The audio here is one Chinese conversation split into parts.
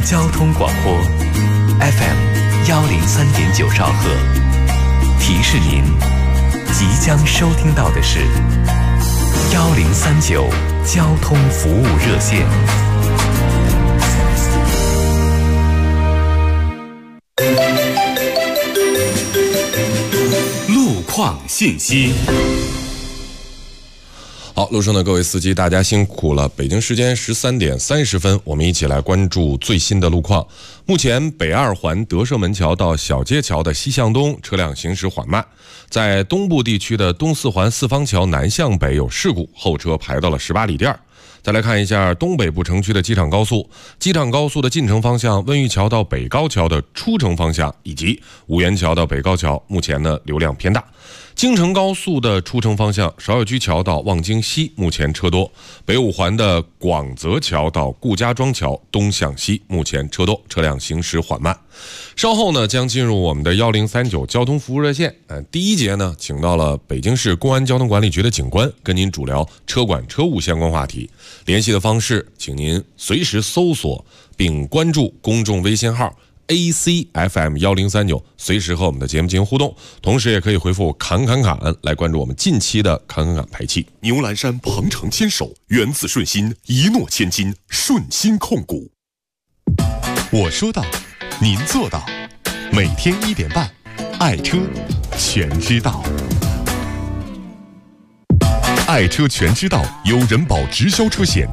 交通广播 FM103.9兆赫，提示您即将收听到的是1039交通服务热线。路况信息。 好，路上的各位司机，大家辛苦了。北京时间13点30分，我们一起来关注最新的路况。目前北二环德胜门桥到小街桥的西向东车辆行驶缓慢，在东部地区的东四环四方桥南向北有事故，后车排到了18里店。再来看一下东北部城区的机场高速，机场高速的进城方向温榆桥到北高桥的出城方向，以及五元桥到北高桥，目前呢流量偏大。京承高速的出城方向芍药居桥到望京西，目前车多。北五环的广泽桥到顾家庄桥东向西，目前车多，车辆行驶缓慢。稍后呢将进入我们的1039交通服务热线。第一节呢请到了北京市公安交通管理局的警官，跟您主聊车管车务相关话题。联系的方式，请您随时搜索并关注公众微信号ACFM1039，随时和我们的节目进行互动，同时也可以回复侃侃侃来关注我们近期的侃侃侃排期。 牛栏山鹏程牵手，源自顺心，一诺千金，顺心控股。我说到，您做到，每天1点半，爱车全知道。爱车全知道由人保直销车险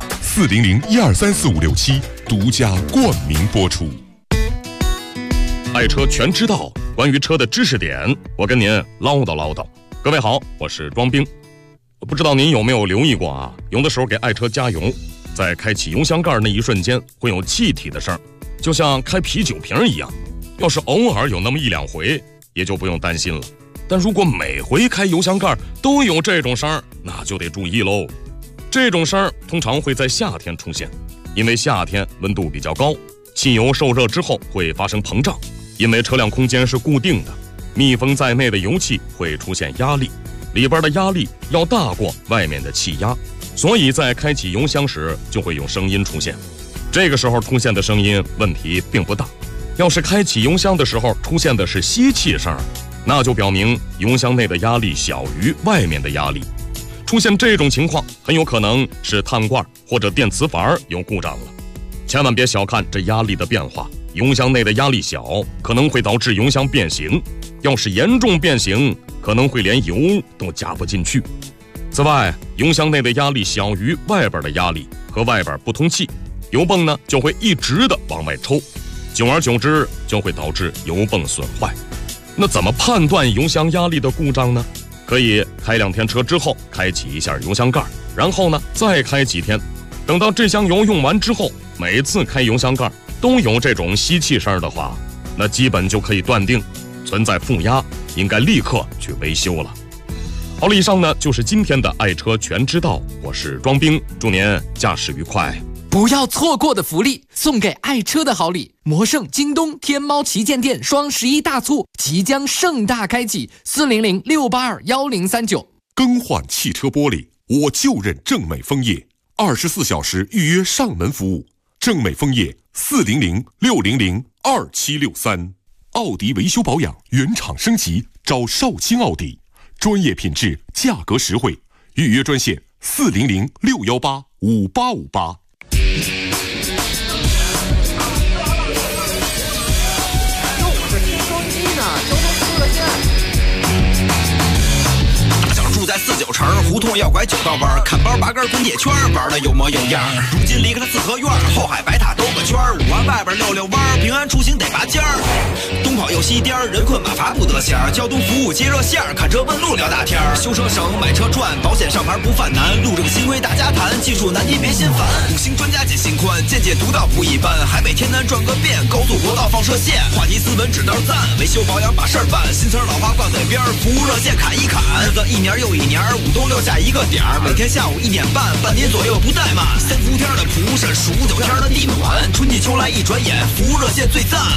400123456独家冠名播出。 爱车全知道，关于车的知识点，我跟您唠叨唠叨。各位好，我是庄兵。不知道您有没有留意过啊？有的时候给爱车加油，在开启油箱盖那一瞬间会有气体的声，就像开啤酒瓶一样。要是偶尔有那么1-2回，也就不用担心了。但如果每回开油箱盖都有这种声，那就得注意喽。这种声通常会在夏天出现，因为夏天温度比较高，汽油受热之后会发生膨胀。因为车辆空间是固定的，密封在内的油气会出现压力，里边的压力要大过外面的气压，所以在开启油箱时就会有声音出现。这个时候出现的声音问题并不大，要是开启油箱的时候出现的是吸气声，那就表明油箱内的压力小于外面的压力。出现这种情况，很有可能是碳罐或者电磁阀有故障了。千万别小看这压力的变化，油箱内的压力小，可能会导致油箱变形。要是严重变形，可能会连油都加不进去。此外，油箱内的压力小于外边的压力，和外边不通气，油泵呢就会一直的往外抽，久而久之就会导致油泵损坏。那怎么判断油箱压力的故障呢？可以开2天车之后开启一下油箱盖，然后呢再开几天，等到这箱油用完之后，每次开油箱盖都有这种吸气声的话，那基本就可以断定存在负压，应该立刻去维修了。好了，以上呢就是今天的爱车全知道，我是庄兵，祝您驾驶愉快。 不要错过的福利，送给爱车的好礼！魔圣、京东、天猫旗舰店双11大促即将盛大开启，400-682-1039。 更换汽车玻璃，我就认正美枫叶，24小时预约上门服务。正美枫叶400-600-2763。奥迪维修保养原厂升级，找少卿奥迪，专业品质，价格实惠。预约专线400-618-5858。 住在49城，胡同要拐9道弯，看包拔根工业圈，玩的有模有样。如今离开了四合院，后海白塔兜个圈，5环外边溜弯，平安出行得拔尖儿。东跑又西颠，人困马乏不得闲。交通服务接热线，看车问路聊大天。修车省，买车赚，保险上牌不犯难。路政新规大家谈，技术难题别心烦。5星专家解心宽，见解独到不一般。海北天南转个遍，高速国道放射线。话题斯文指道赞，维修保养把事儿办。新词老话挂嘴边，服务热线砍一砍。日子一年又一年，5东6下一个点儿，每天下午1点半，半年左右不怠慢。3伏天的蒲扇，数9天的地暖，春季秋来一转眼，服务热线最赞。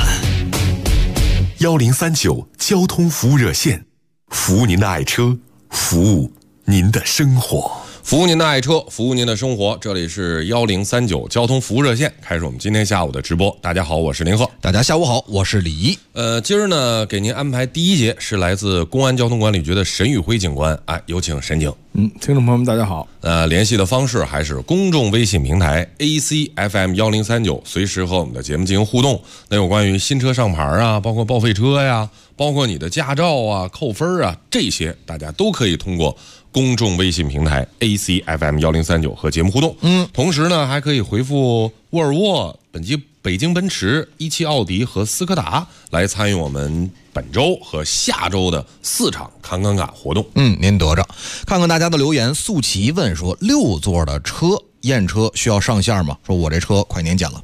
1039交通服务热线，服务您的爱车，服务您的生活。 服务您的爱车，服务您的生活，这里是1039交通服务热线，开始我们今天下午的直播。大家好，我是林鹤。 大家下午好，我是李怡。 今儿呢给您安排第一节是来自公安交通管理局的沈宇辉警官，有请沈警。 听众朋友们大家好。 联系的方式还是公众微信平台 ACFM1039，随时和我们的节目进行互动。那有关于新车上牌啊，包括报废车呀，包括你的驾照啊、扣分啊，这些大家都可以通过公众微信平台 ACFM1039和节目互动。同时呢，还可以回复沃尔沃、北京奔驰、17奥迪和斯柯达来参与我们本周和下周的4场侃侃侃活动。 您得着。看看大家的留言，素琪问说，6座的车验车需要上线吗？说我这车快年检了。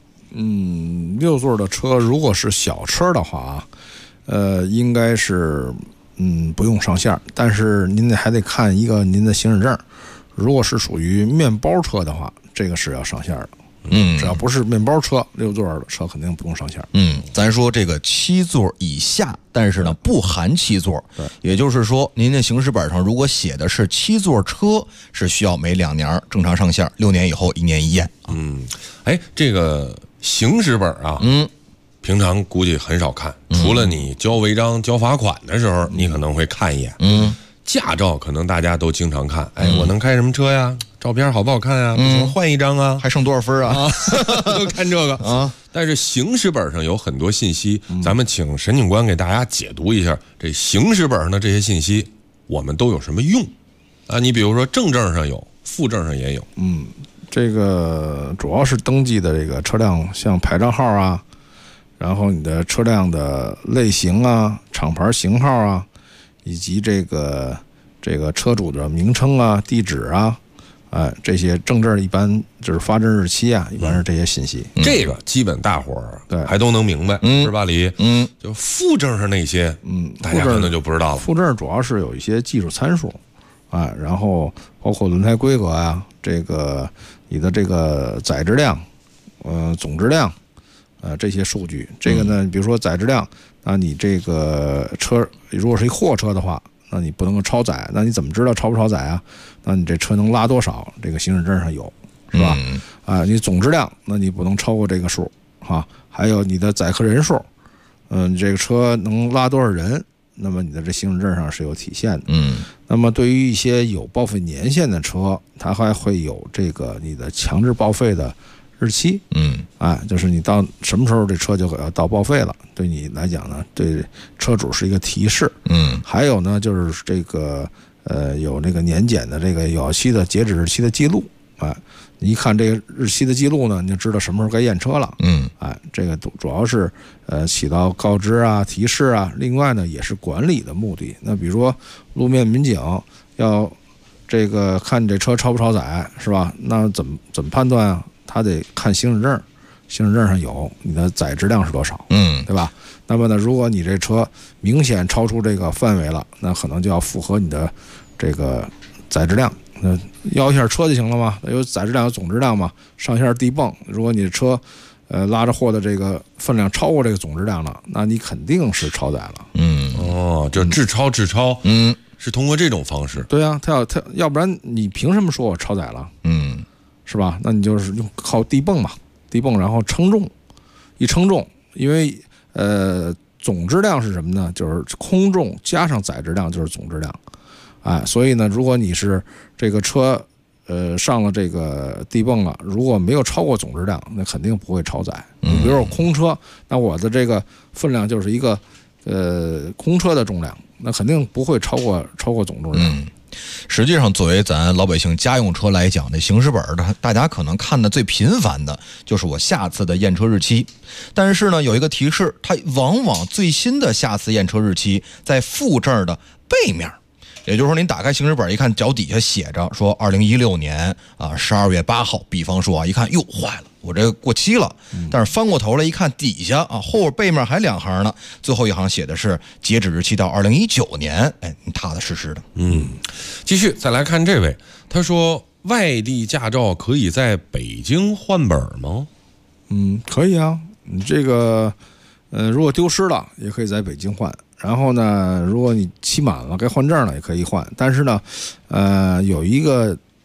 6座的车如果是小车的话应该是不用上线，但是您还得看一个您的行驶证。如果是属于面包车的话，这个是要上线的。只要不是面包车，6座的车肯定不用上线。 咱说这个7座以下，但是呢不含7座。对，也就是说，您的行驶本上如果写的是7座车，是需要每2年正常上线，6年以后1年一验。 这个行驶本啊，平常估计很少看，除了你交违章、交罚款的时候，你可能会看一眼。驾照可能大家都经常看，我能开什么车呀？照片好不好看呀？不行，换一张啊， 还剩多少分啊？ 都看这个啊。但是行驶本上有很多信息，咱们请沈警官给大家解读一下这行驶本上的这些信息，我们都有什么用啊？你比如说正证上有，副证上也有。 这个主要是登记的这个车辆，像牌照号啊，然后你的车辆的类型啊、厂牌型号啊，以及这个车主的名称啊、地址啊。这些正证一般就是发证日期啊，一般是这些信息。 这个基本大伙儿对还都能明白，是吧，李？就副证上那些，大家可能就不知道了。 副证主要是有一些技术参数，然后包括轮胎规格啊，这个你的这个载质量，总质量，这些数据。这个呢，比如说载质量，那你这个车如果是一货车的话，那你不能够超载，那你怎么知道超不超载啊？那你这车能拉多少？这个行驶证上有，是吧？你总质量，那你不能超过这个数还有你的载客人数，你这个车能拉多少人？那么你的这行驶证上是有体现的。那么对于一些有报废年限的车，它还会有这个你的强制报废的日期。就是你到什么时候这车就要到报废了，对你来讲呢，对车主是一个提示。还有呢，就是这个有这个年检的这个有效期的截止日期的记录。你一看这个日期的记录呢，你就知道什么时候该验车了。这个主要是起到告知啊、提示啊，另外呢也是管理的目的。那比如说路面民警要这个看你这车超不超载，是吧？那怎么判断啊？他得看行驶证，行驶证上有你的载质量是多少，对吧？那么呢，如果你这车明显超出这个范围了，那可能就要符合你的这个载质量，那要一下车就行了嘛，有载质量有总质量嘛，上下地泵。如果你的车拉着货的这个分量超过这个总质量了，那你肯定是超载了。 就质超，是通过这种方式。 对啊，他要不然你凭什么说我超载了？是吧？那你就是靠地泵嘛，地泵然后称重，一称重，因为总质量是什么呢？就是空重加上载质量就是总质量。所以呢，如果你是这个车上了这个地泵了，如果没有超过总质量，那肯定不会超载。你比如说空车，那我的这个分量就是一个空车的重量，那肯定不会超过总重量。 实际上，作为咱老百姓家用车来讲，这行驶本大家可能看的最频繁的就是我下次的验车日期。但是呢，有一个提示，它往往最新的下次验车日期在副证的背面。也就是说，您打开行驶本一看，脚底下写着说2016年12月8号，比方说一看，哟，坏了，我这过期了。但是翻过头来一看，底下后边背面还2行呢，最后一行写的是截止日期到2019年，你踏踏实实的。 继续再来看这位，他说外地驾照可以在北京换本吗？ 可以啊，你这个如果丢失了，也可以在北京换。然后呢，如果你期满了该换证了，也可以换。但是呢，有一个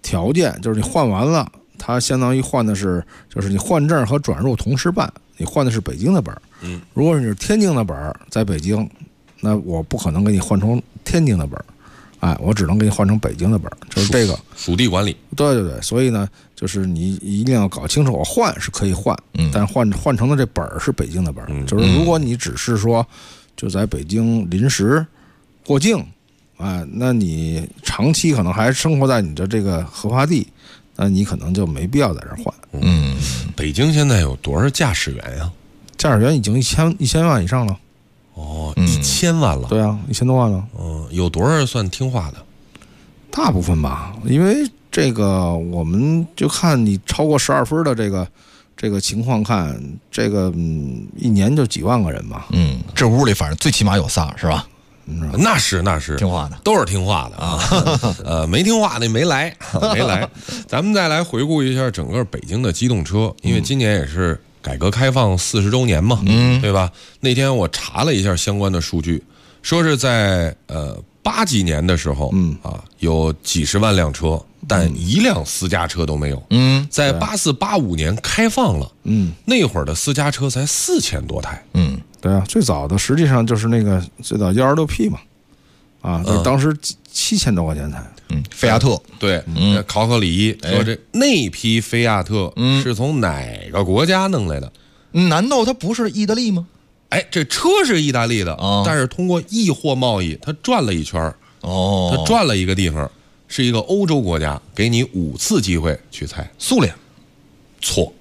条件，就是你换完了，它相当于换的是，就是你换证和转入同时办，你换的是北京的本儿。如果你是天津的本儿，在北京，那我不可能给你换成天津的本儿，哎，我只能给你换成北京的本儿，就是这个属地管理。 对对对，所以呢，就是你一定要搞清楚，我换是可以换，但换成的这本儿是北京的本儿。就是如果你只是说就在北京临时过境，哎，那你长期可能还生活在你的这个合法地，那你可能就没必要在这儿换。 北京现在有多少驾驶员呀？ 驾驶员已经1000万以上了。 哦，1000万了。 对啊，1000多万了。 有多少算听话的？ 大部分吧，因为这个我们就看你超过12分的这个情况看，这个一年就几万个人嘛。 这屋里反正最起码有仨，是吧？ 那是听话的， 都是听话的啊。没听话的没来。咱们再来回顾一下整个北京的机动车，因为今年也是改革开放40周年嘛，对吧？那天我查了一下相关的数据，说是在80几年的时候，有几十万辆车，但一辆私家车都没有。在84、85年开放了，那会儿的私家车才4000多台。 对啊，最早的实际上就是那个最早126P 嘛，当时7000多块钱才。 菲亚特， 对，考考李一说那批菲亚特是从哪个国家弄来的？ 难道它不是意大利吗？ 哎，这车是意大利的，但是通过易货贸易，它转了一圈它转了一个地方，是一个欧洲国家，给你5次机会去猜。 苏联， 错，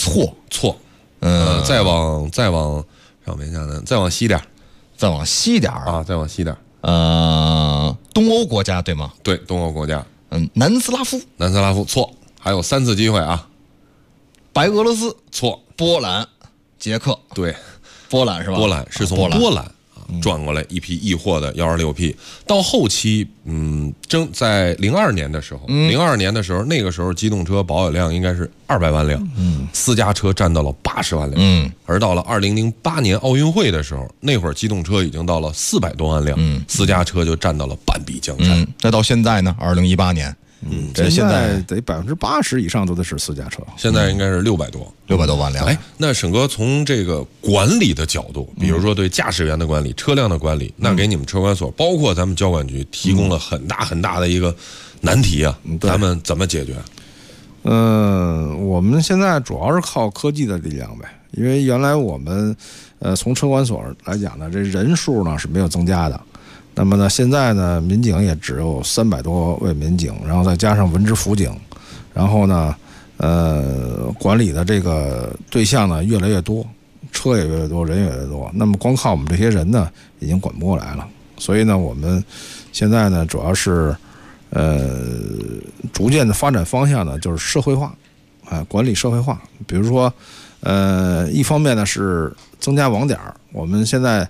再往上面下呢，再往西点， 再往西点啊，再往西点。 东欧国家对吗？ 对，东欧国家。 南斯拉夫错，还有3次机会啊。 白俄罗斯错， 波兰、捷克对， 波兰是吧？ 波兰是从波兰转过来一批易货的126P，到后期在02年的时候，02年的时候，那个时候机动车保有量应该是200万辆，私家车占到了80万辆，而到了2008年奥运会的时候，那会儿机动车已经到了400多万辆，私家车就占到了半壁江山。 那到现在呢？2018年， 这现在得80%以上都得是私家车， 现在应该是600多万辆。 哎，那沈哥从这个管理的角度，比如说对驾驶员的管理、车辆的管理，那给你们车管所，包括咱们交管局提供了很大的一个难题啊，咱们怎么解决？ 我们现在主要是靠科技的力量呗，因为原来我们从车管所来讲呢，这人数呢是没有增加的。那么呢，现在呢，民警也只有300多位民警，然后再加上文职辅警，然后呢，管理的这个对象呢越来越多，车也越来越多，人也越来越多。那么光靠我们这些人呢，已经管不过来了。所以呢，我们现在呢，主要是逐渐的发展方向呢，就是社会化，管理社会化。比如说，一方面呢是增加网点，我们现在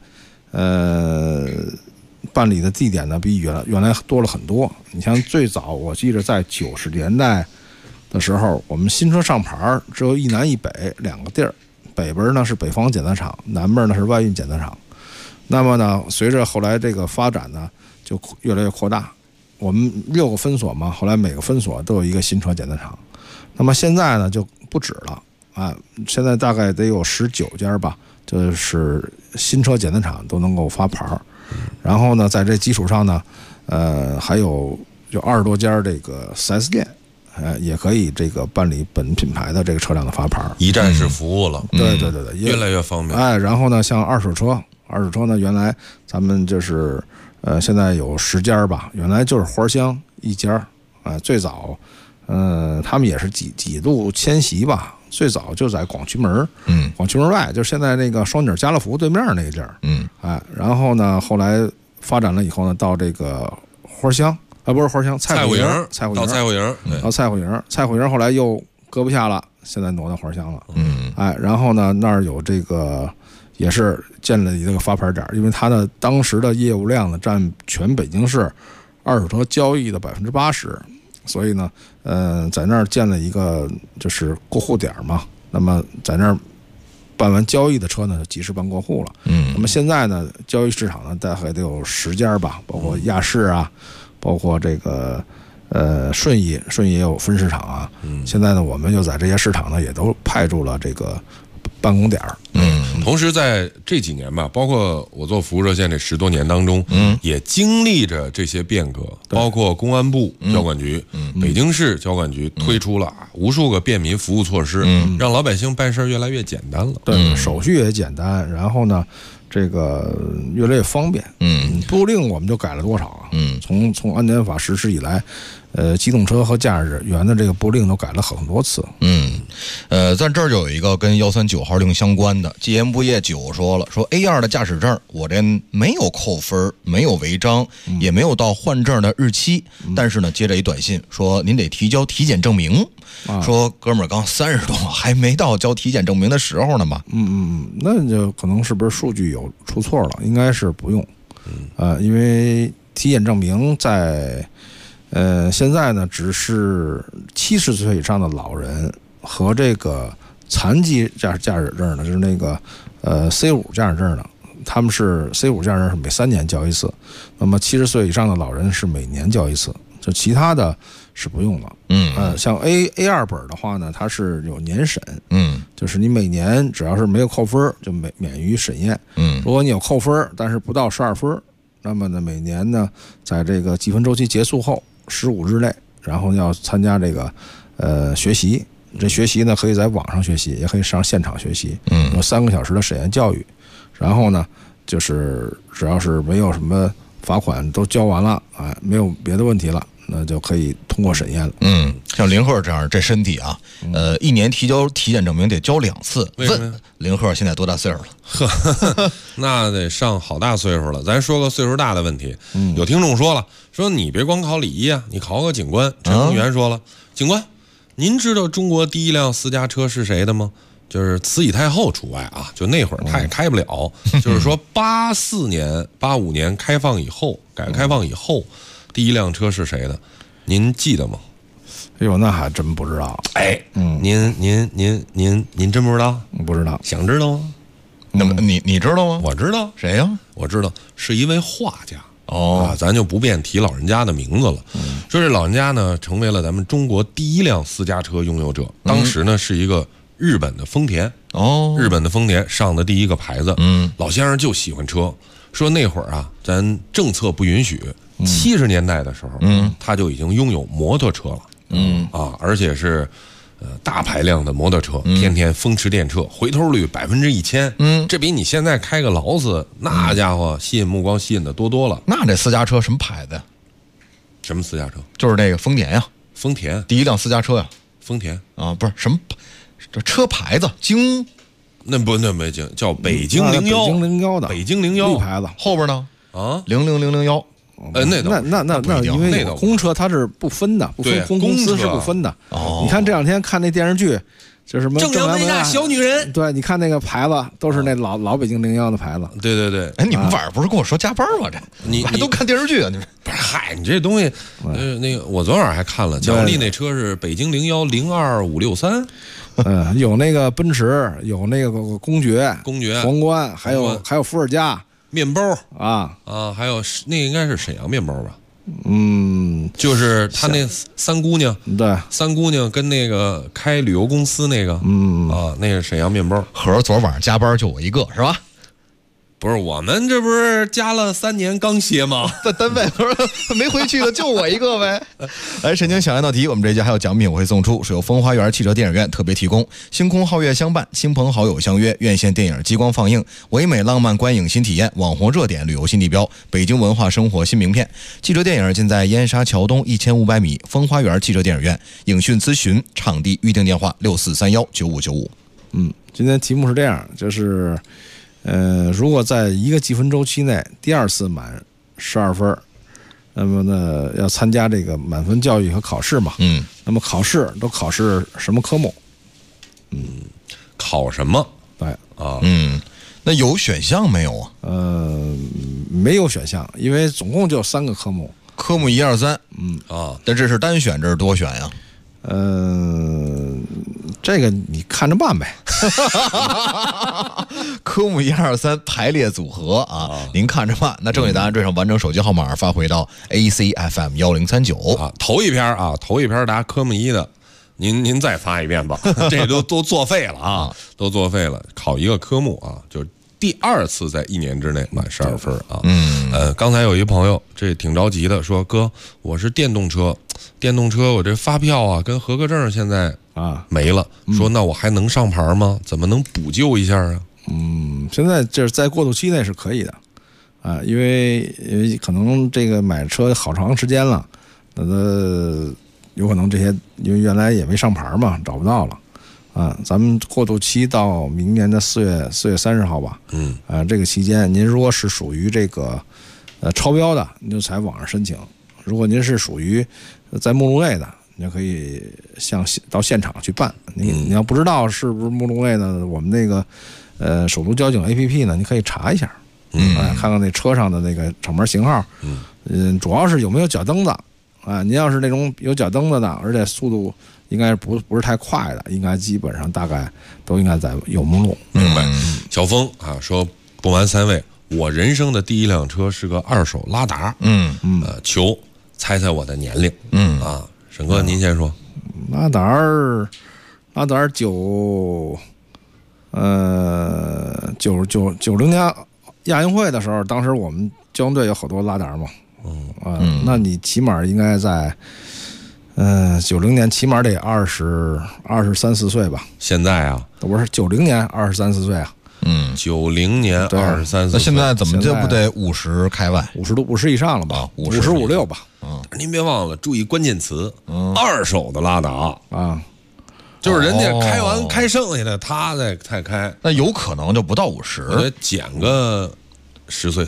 办理的地点呢比原来多了很多。你像最早我记得在90年代的时候，我们新车上牌只有一南一北2个地儿，北边呢是北方检测厂，南边呢是外运检测厂。那么呢，随着后来这个发展呢，就越来越扩大。我们6个分所嘛，后来每个分所都有一个新车检测厂。那么现在呢就不止了啊，现在大概得有19家吧，就是新车检测厂都能够发牌。然后呢，在这基础上呢，还有20多家这个 4S 店，也可以这个办理本品牌的这个车辆的发牌， 一站式服务了。 对， 越来越方便。 然后呢，像二手车呢，原来咱们就是现在有10家吧，原来就是花乡1家，最早他们也是几度迁徙吧。最早就在广渠门，广渠门外，就是现在那个双井家乐福对面那个地儿，然后呢，后来发展了以后呢，到这个花乡，不是花乡，菜户营， 到菜户营，后来又搁不下了，现在挪到花乡了，然后呢，那儿有这个也是建了一个发牌点，因为它的当时的业务量呢，占全北京市二手车交易的80%。所以呢，在那儿建了一个就是过户点嘛。那么在那儿办完交易的车呢，就及时办过户了。那么现在呢，交易市场呢，大概得有10家吧，包括亚市啊，包括这个顺义也有分市场啊。现在呢，我们就在这些市场呢，也都派驻了这个办公点儿。 同时在这几年吧，包括我做服务热线这10多年当中，也经历着这些变革，包括公安部交管局、北京市交管局推出了无数个便民服务措施，让老百姓办事越来越简单了。 对，手续也简单，然后呢，这个越来越方便。步入令我们就改了多少啊？从安检法实施以来，机动车和驾驶员的这个步入令都改了很多次。 咱这儿就有一个跟139号令相关的，纪研部业9说了，说 A2 的驾驶证我这没有扣分，没有违章，也没有到换证的日期，但是呢，接着一短信说您得提交体检证明，说哥们儿刚30多，还没到交体检证明的时候呢嘛。 那就可能是不是数据有出错了？应该是不用。因为体检证明在现在呢，只是70岁以上的老人和这个残疾驾驶证呢，就是那个C5 驾驶证呢，他们是 C5 驾驶证是每3年交一次，那么70岁以上的老人是每年交一次，就其他的是不用了。像 A2 本的话呢，它是有年审，就是你每年只要是没有扣分，就免于审验。如果你有扣分，但是不到12分，那么呢，每年呢，在这个积分周期结束后15日内，然后要参加这个学习。这学习呢，可以在网上学习，也可以上现场学习。有3个小时的审验教育。然后呢，就是只要是没有什么罚款都交完了，没有别的问题了，那就可以通过审验了。 像林鹤这样这身体啊，1年提交体检证明得交2次。问林鹤现在多大岁数了？ 那得上好大岁数了。咱说个岁数大的问题。有听众说了，说你别光考礼仪啊，你考个警官。陈宏元说了，警官，您知道中国第一辆私家车是谁的吗？就是慈禧太后除外啊，就那会儿他也开不了。就是说84年、85年开放以后，改革开放以后，第一辆车是谁的？您记得吗？ 哎呦，那还真不知道。 您真不知道？ 不知道。 想知道吗？ 那么你知道吗？ 我知道。 谁呀？ 我知道，是一位画家。咱就不便提老人家的名字了。说这老人家呢，成为了咱们中国第一辆私家车拥有者。当时呢，是一个日本的丰田。日本的丰田上的第一个牌子。老先生就喜欢车，说那会儿啊，咱政策不允许，70年代的时候，他就已经拥有摩托车了。而且是大排量的摩托车，天天风驰电掣，回头率1000%。这比你现在开个劳斯，那家伙吸引目光吸引的多了。 那这私家车什么牌子呀？ 什么私家车？ 就是那个丰田呀。 丰田第一辆私家车呀。 丰田啊，不是什么，这车牌子京， 那没京，叫北京01。 北京01的， 北京01 绿牌子。 后边呢？00001。 那因为公车它是不分的，不分公司是不分的。你看这2天看那电视剧，就是什么正阳伟大小女人， 对，你看那个牌子都是那老北京01的牌子。 对。 哎，你们晚上不是跟我说加班吗？你还都看电视剧啊？你们不是？嗨，你这东西，那个我昨晚还看了，奖励那车是北京01025563。 有那个奔驰，有那个公爵、皇冠，还有伏尔加。 面包还有那个应该是沈阳面包吧？就是他那三姑娘， 对， 三姑娘跟那个开旅游公司那个，那是沈阳面包。 合着昨晚上加班就我一个是吧？ 不是，我们这不是加了3年刚歇吗？ 在单位没回去的就我一个呗。来，神经小爱道题，我们这一节还有奖品我会送出，是由风花园汽车电影院特别提供，星空皓月相伴，亲朋好友相约，院线电影激光放映，唯美浪漫观影新体验，网红热点旅游新地标，北京文化生活新名片。汽车电影尽在燕莎桥东1500米风花园汽车电影院，影讯咨询场地预订电话64319595。 今天题目是这样，就是如果在一个积分周期内第2次满12分，那么呢要参加这个满分教育和考试嘛。那么考试都考试什么科目？ 考什么？ 对啊， 那有选项没有啊？ 没有选项，因为总共就3个科目， 科目1、2、3。但这是单选，这是多选呀？ 这个你看着办呗。 科目123排列组合啊，您看着办。那正确答案缀上完整手机号码发回到 ACFM 1039 啊。头一篇答科目1的，您再发一遍吧，这都作废了啊，都作废了。考一个科目啊，就是第2次在1年之内满12分啊。刚才有一朋友这挺着急的，说哥，我是电动车，我这发票啊跟合格证现在没了，说那我还能上牌吗？怎么能补救一下啊？ 现在就是在过渡期内是可以的啊，因为可能这个买车好长时间了，有可能这些因为原来也没上牌嘛，找不到了啊。咱们过渡期到明年的4月30号吧。这个期间您如果是属于这个超标的，您就在网上申请；如果您是属于在目录内的，你就可以到现场去办。你要不知道是不是目录内的，我们那个首都交警 APP 呢，你可以查一下，看看那车上的那个厂牌型号，主要是有没有脚蹬子啊。您要是那种有脚蹬子的，而且速度应该不是太快的，应该基本上大概都应该在有目录。 明白。小峰啊说，不瞒3位，我人生的第1辆车是个2手拉达，求猜猜我的年龄。沈哥您先说。 拉达儿90年亚运会的时候，当时我们交通队有好多拉达嘛，那你起码应该在90年起码得23、24岁吧？ 现在啊， 不是90年23、24岁啊 ？90年23、24岁， 那现在怎么就不得50开外 ？50以上了吧？55、56吧？ 您别忘了注意关键词，2手的拉达啊。 就是人家开剩下的，他再开， 那有可能就不到50， 我得减个10岁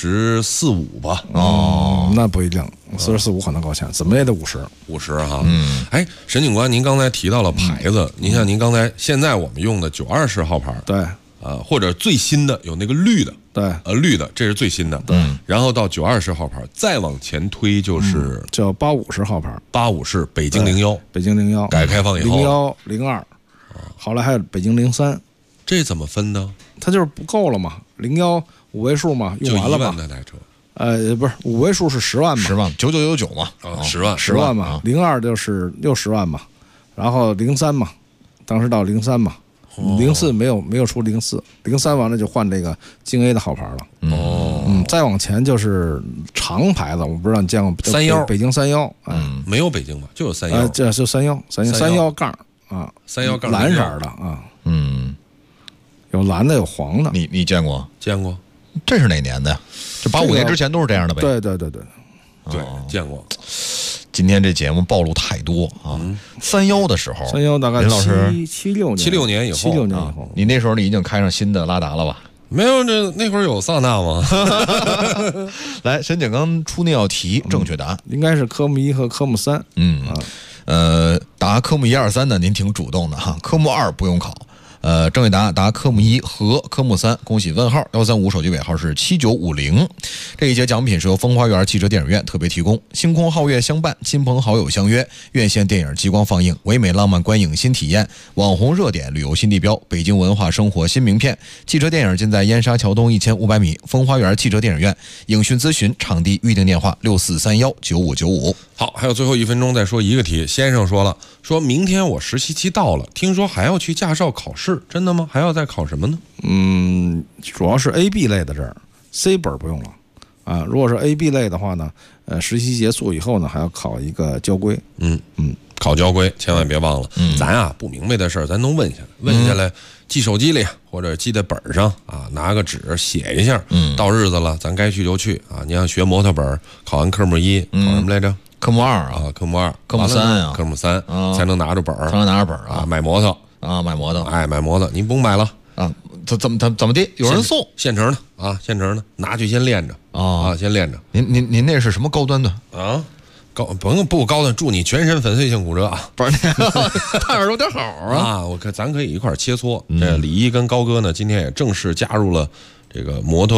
，44、45吧。 那不一定，44、45可能够呛，怎么也得50 哈。哎，沈警官，您刚才提到了牌子，您像您刚才现在我们用的920号牌， 对， 或者最新的有那个绿的， 对， 绿的这是最新的， 对。 然后到920号牌，再往前推就是叫850号牌 ，85是北京01， 北京01， 改革开放以后 01、02，后来还有北京03， 这怎么分的？ 它就是不够了嘛，01 5位数嘛，用完了嘛。 就1万那台车。 不是5位数是10万嘛 ，10万9999嘛 ，10万嘛，02就是又10万嘛，然后03嘛，当时到03嘛。04没有出04完了就换这个京 A 的号牌了。再往前就是长牌子，我不知道你见过 31， 北京31， 没有北京吧，就有31， 这就31杠啊 ，31杠蓝色的啊，有蓝的有黄的， 你见过？ 见过， 这是哪年的呀？这85年之前都是这样的呗？ 对， 见过。 今天这节目暴露太多啊！31的时候 ，31大概林老师 76年以后， 你那时候你已经开上新的拉达了吧？ 没有，那会儿有桑塔吗？ 来，沈警刚出那道题，正确答案应该是科目1和科目3。 答科目1、2、3呢，您挺主动的哈。科目2不用考。正确答案答科目1和科目3，恭喜问号135，手机尾号是7950。这一节奖品是由风花园汽车电影院特别提供，星空皓月相伴，亲朋好友相约，院线电影激光放映，唯美浪漫观影新体验，网红热点旅游新地标，北京文化生活新名片。汽车电影尽在燕莎桥东1500米风花园汽车电影院。影讯咨询场地预订电话64319595。 好，还有最后1分钟再说一个题。先生说了，说明天我实习期到了，听说还要去驾照考试，真的吗？还要再考什么呢？ 主要是 A、B 类的这儿 ，C 本不用了啊。如果是 A、B 类的话呢，实习结束以后呢，还要考一个交规。 考交规千万别忘了。咱不明白的事儿，咱能问下来，记手机里或者记在本上啊，拿个纸写一下。到日子了，咱该去就去啊。你像学摩托本，考完科目1，考什么来着？ 科目2啊， 科目2， 科目3啊， 科目3才能拿着本儿，买摩托啊，买摩托， 买摩托，您甭买了啊，怎么的？有人送现成的啊，现成的，拿去先练着啊，先练着。 您那是什么高端的啊？不高端，祝你全身粉碎性骨折啊！ 不是，踏实有点好啊！ 咱可以一块儿切磋。这李一跟高哥呢，今天也正式加入了这个摩托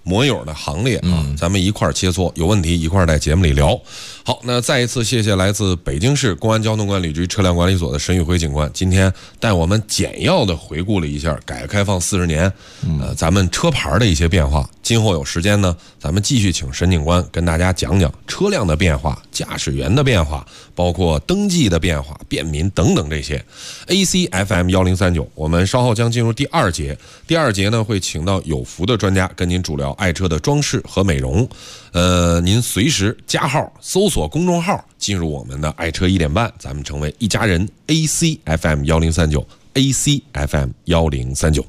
摩友的行列啊，咱们一块儿切磋，有问题一块儿在节目里聊。好，那再一次谢谢来自北京市公安交通管理局车辆管理所的沈宇辉警官，今天带我们简要的回顾了一下改革开放40年，咱们车牌的一些变化。今后有时间呢，咱们继续请沈警官跟大家讲讲车辆的变化、驾驶员的变化，包括登记的变化、便民等等这些。ACFM1039，我们稍后将进入第二节。第二节呢，会请到有福的专家跟您主聊爱车的装饰和美容。您随时加号搜索公众号进入我们的爱车1点半，咱们成为一家人。ACFM1039 ACFM1039。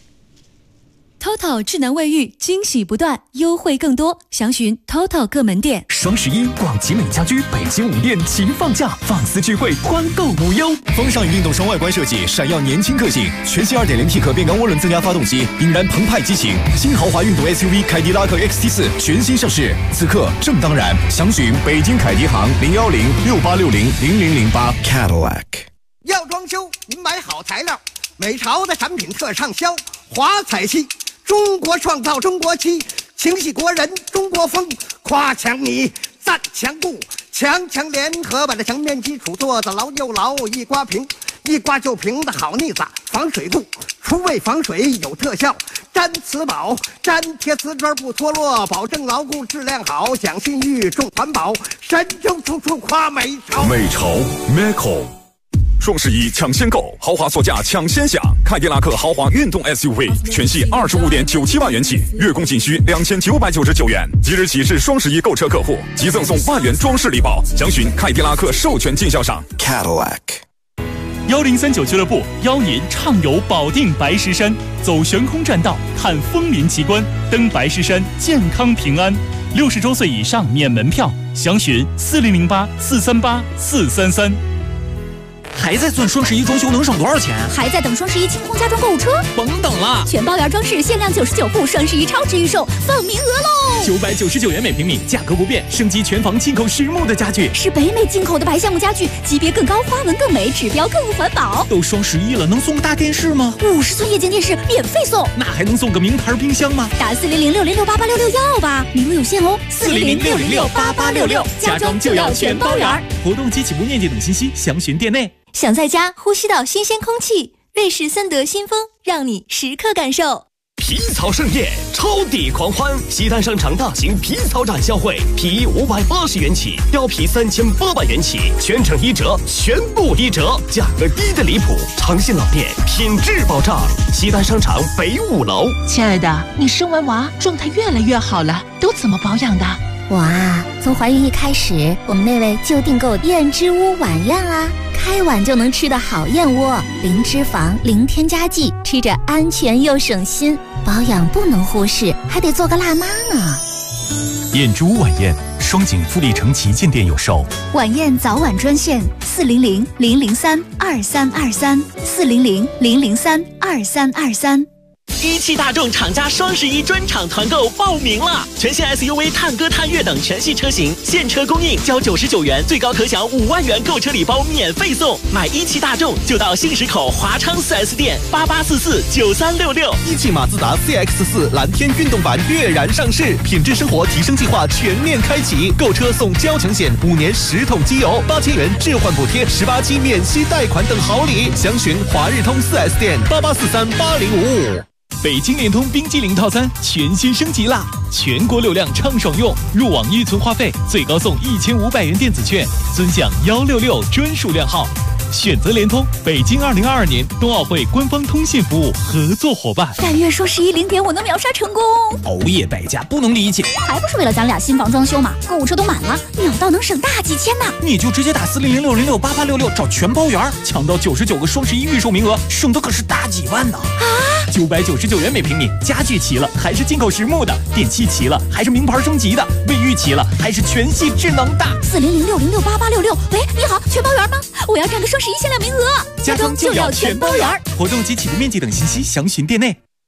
TOTO 智能卫浴惊喜不断，优惠更多，详询 TOTO 各门店。 双11，广集美家居北京5店齐放假，放肆聚会，欢购无忧。风尚与运动双外观设计，闪耀年轻个性。全新 2.0T 可变缸涡轮增压发动机，引燃澎湃激情。新豪华运动 SUV 凯迪拉克 XT4 全新上市，此刻正当然。详询北京凯迪行01068600008。 Cadillac 要装修，您买好材料，美潮的产品特畅销，华彩漆。中国创造中国漆，情系国人中国风，夸强你赞强固，强联合把这墙面基础做得牢又牢，一刮平一刮就平的好腻子，防水固，除味防水有特效，粘瓷宝粘贴瓷砖不脱落，保证牢固质量好，讲信誉重环保，神州处处夸美潮。 美潮 Meco。双11抢先购，豪华座驾抢先享，凯迪拉克豪华运动 SUV 全系25.97万元起，月供仅需2999元。即日起至双11购车客户，即赠送万元装饰礼包。详询凯迪拉克授权经销商 Cadillac。 1039俱乐部邀您畅游保定白石山，走悬空栈道，看枫林奇观，登白石山，健康平安。60周岁以上免门票，详询4008-438-433。 还在算双11装修能省多少钱？ 还在等双11清空家装购物车？ 甭等了， 全包圆装饰限量99户，双11超值预售，放名额喽 ！999元每平米，价格不变，升级全房进口实木的家具， 是北美进口的白橡木家具，级别更高，花纹更美，指标更环保。 都双11了，能送个大电视吗 ？50寸液晶电视免费送， 那还能送个名牌冰箱吗？ 打400-606-8866要吧，名额有限哦。 400-606-8866，家装就要全包圆。活动及起步面积等信息，详询店内。 想在家呼吸到新鲜空气，瑞士森德新风让你时刻感受。 皮草盛宴，超抵狂欢！西单商场大型皮草展销会，皮衣580元起，貂皮3800元起，全程1折，全部1折，价格低的离谱，诚信老店，品质保障。西单商场北5楼。 亲爱的，你生完娃状态越来越好了，都怎么保养的？ 我啊，从怀孕一开始，我们那位就订购燕之屋晚宴啊，开碗就能吃的好燕窝，零脂肪，零添加剂，吃着安全又省心。保养不能忽视，还得做个辣妈呢。 燕之屋晚宴，双井富力城旗舰店有售。 晚宴早晚专线400-003-2323，400-003-2323。 一汽大众厂家双11专场团购报名了，全新 SUV 探歌、探岳等全系车型现车供应，交99元，最高可享5万元购车礼包免费送。买一汽大众就到信实口华昌 4S 店88449366。 一汽马自达 CX-4 蓝天运动版跃然上市，品质生活提升计划全面开启，购车送交强险，5年10桶机油，8000元置换补贴，18期免息贷款等好礼。详询华日通 4S 店88438055。北京联通冰激凌套餐全新升级啦！全国流量畅爽用，入网预存话费最高送1500元电子券，尊享166专属量号。选择联通，北京2022年冬奥会官方通信服务合作伙伴。 但愿双110点我能秒杀成功。 熬夜败家不能理解， 还不是为了咱俩新房装修嘛？购物车都满了，秒到能省大几千呢。 你就直接打400-606-8866找全包圆，抢到99个双11预售名额，省的可是大几万呢。999元每平米，家具齐了还是进口实木的，电器齐了还是名牌升级的，卫浴齐了还是全系智能的。 400-606-8866，喂，你好，全包圆吗？我要占个双11限量名额， 家装就要全包圆。活动及起步面积等信息详询店内。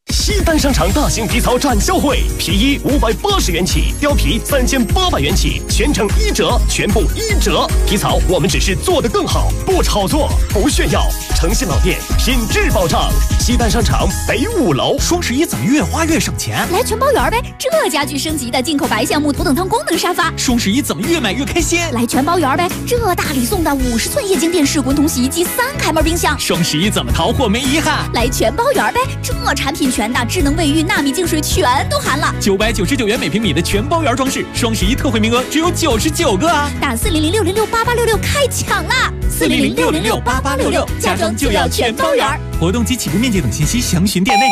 西单商场大型皮草展销会，皮衣580元起，貂皮3800元起，全程1折，全部1折。皮草我们只是做得更好，不炒作，不炫耀，诚信老店，品质保障。西单商场北5楼。 双11怎么越花越省钱？ 来全包圆呗！这家具升级的进口白橡木头等舱功能沙发。 双11怎么越买越开心？ 来全包圆呗！这大礼送的50寸液晶电视、滚筒洗衣机、3开门冰箱。 双11怎么淘货没遗憾？ 来全包圆呗！这产品全的，智能卫浴、纳米净水全都含了。 999元每平米的全包圆装饰，双11特惠名额只有99个啊！ 打400-606-8866开抢啦！400-606-8866，家装就要全包圆。 活动及起步面积等信息详询店内。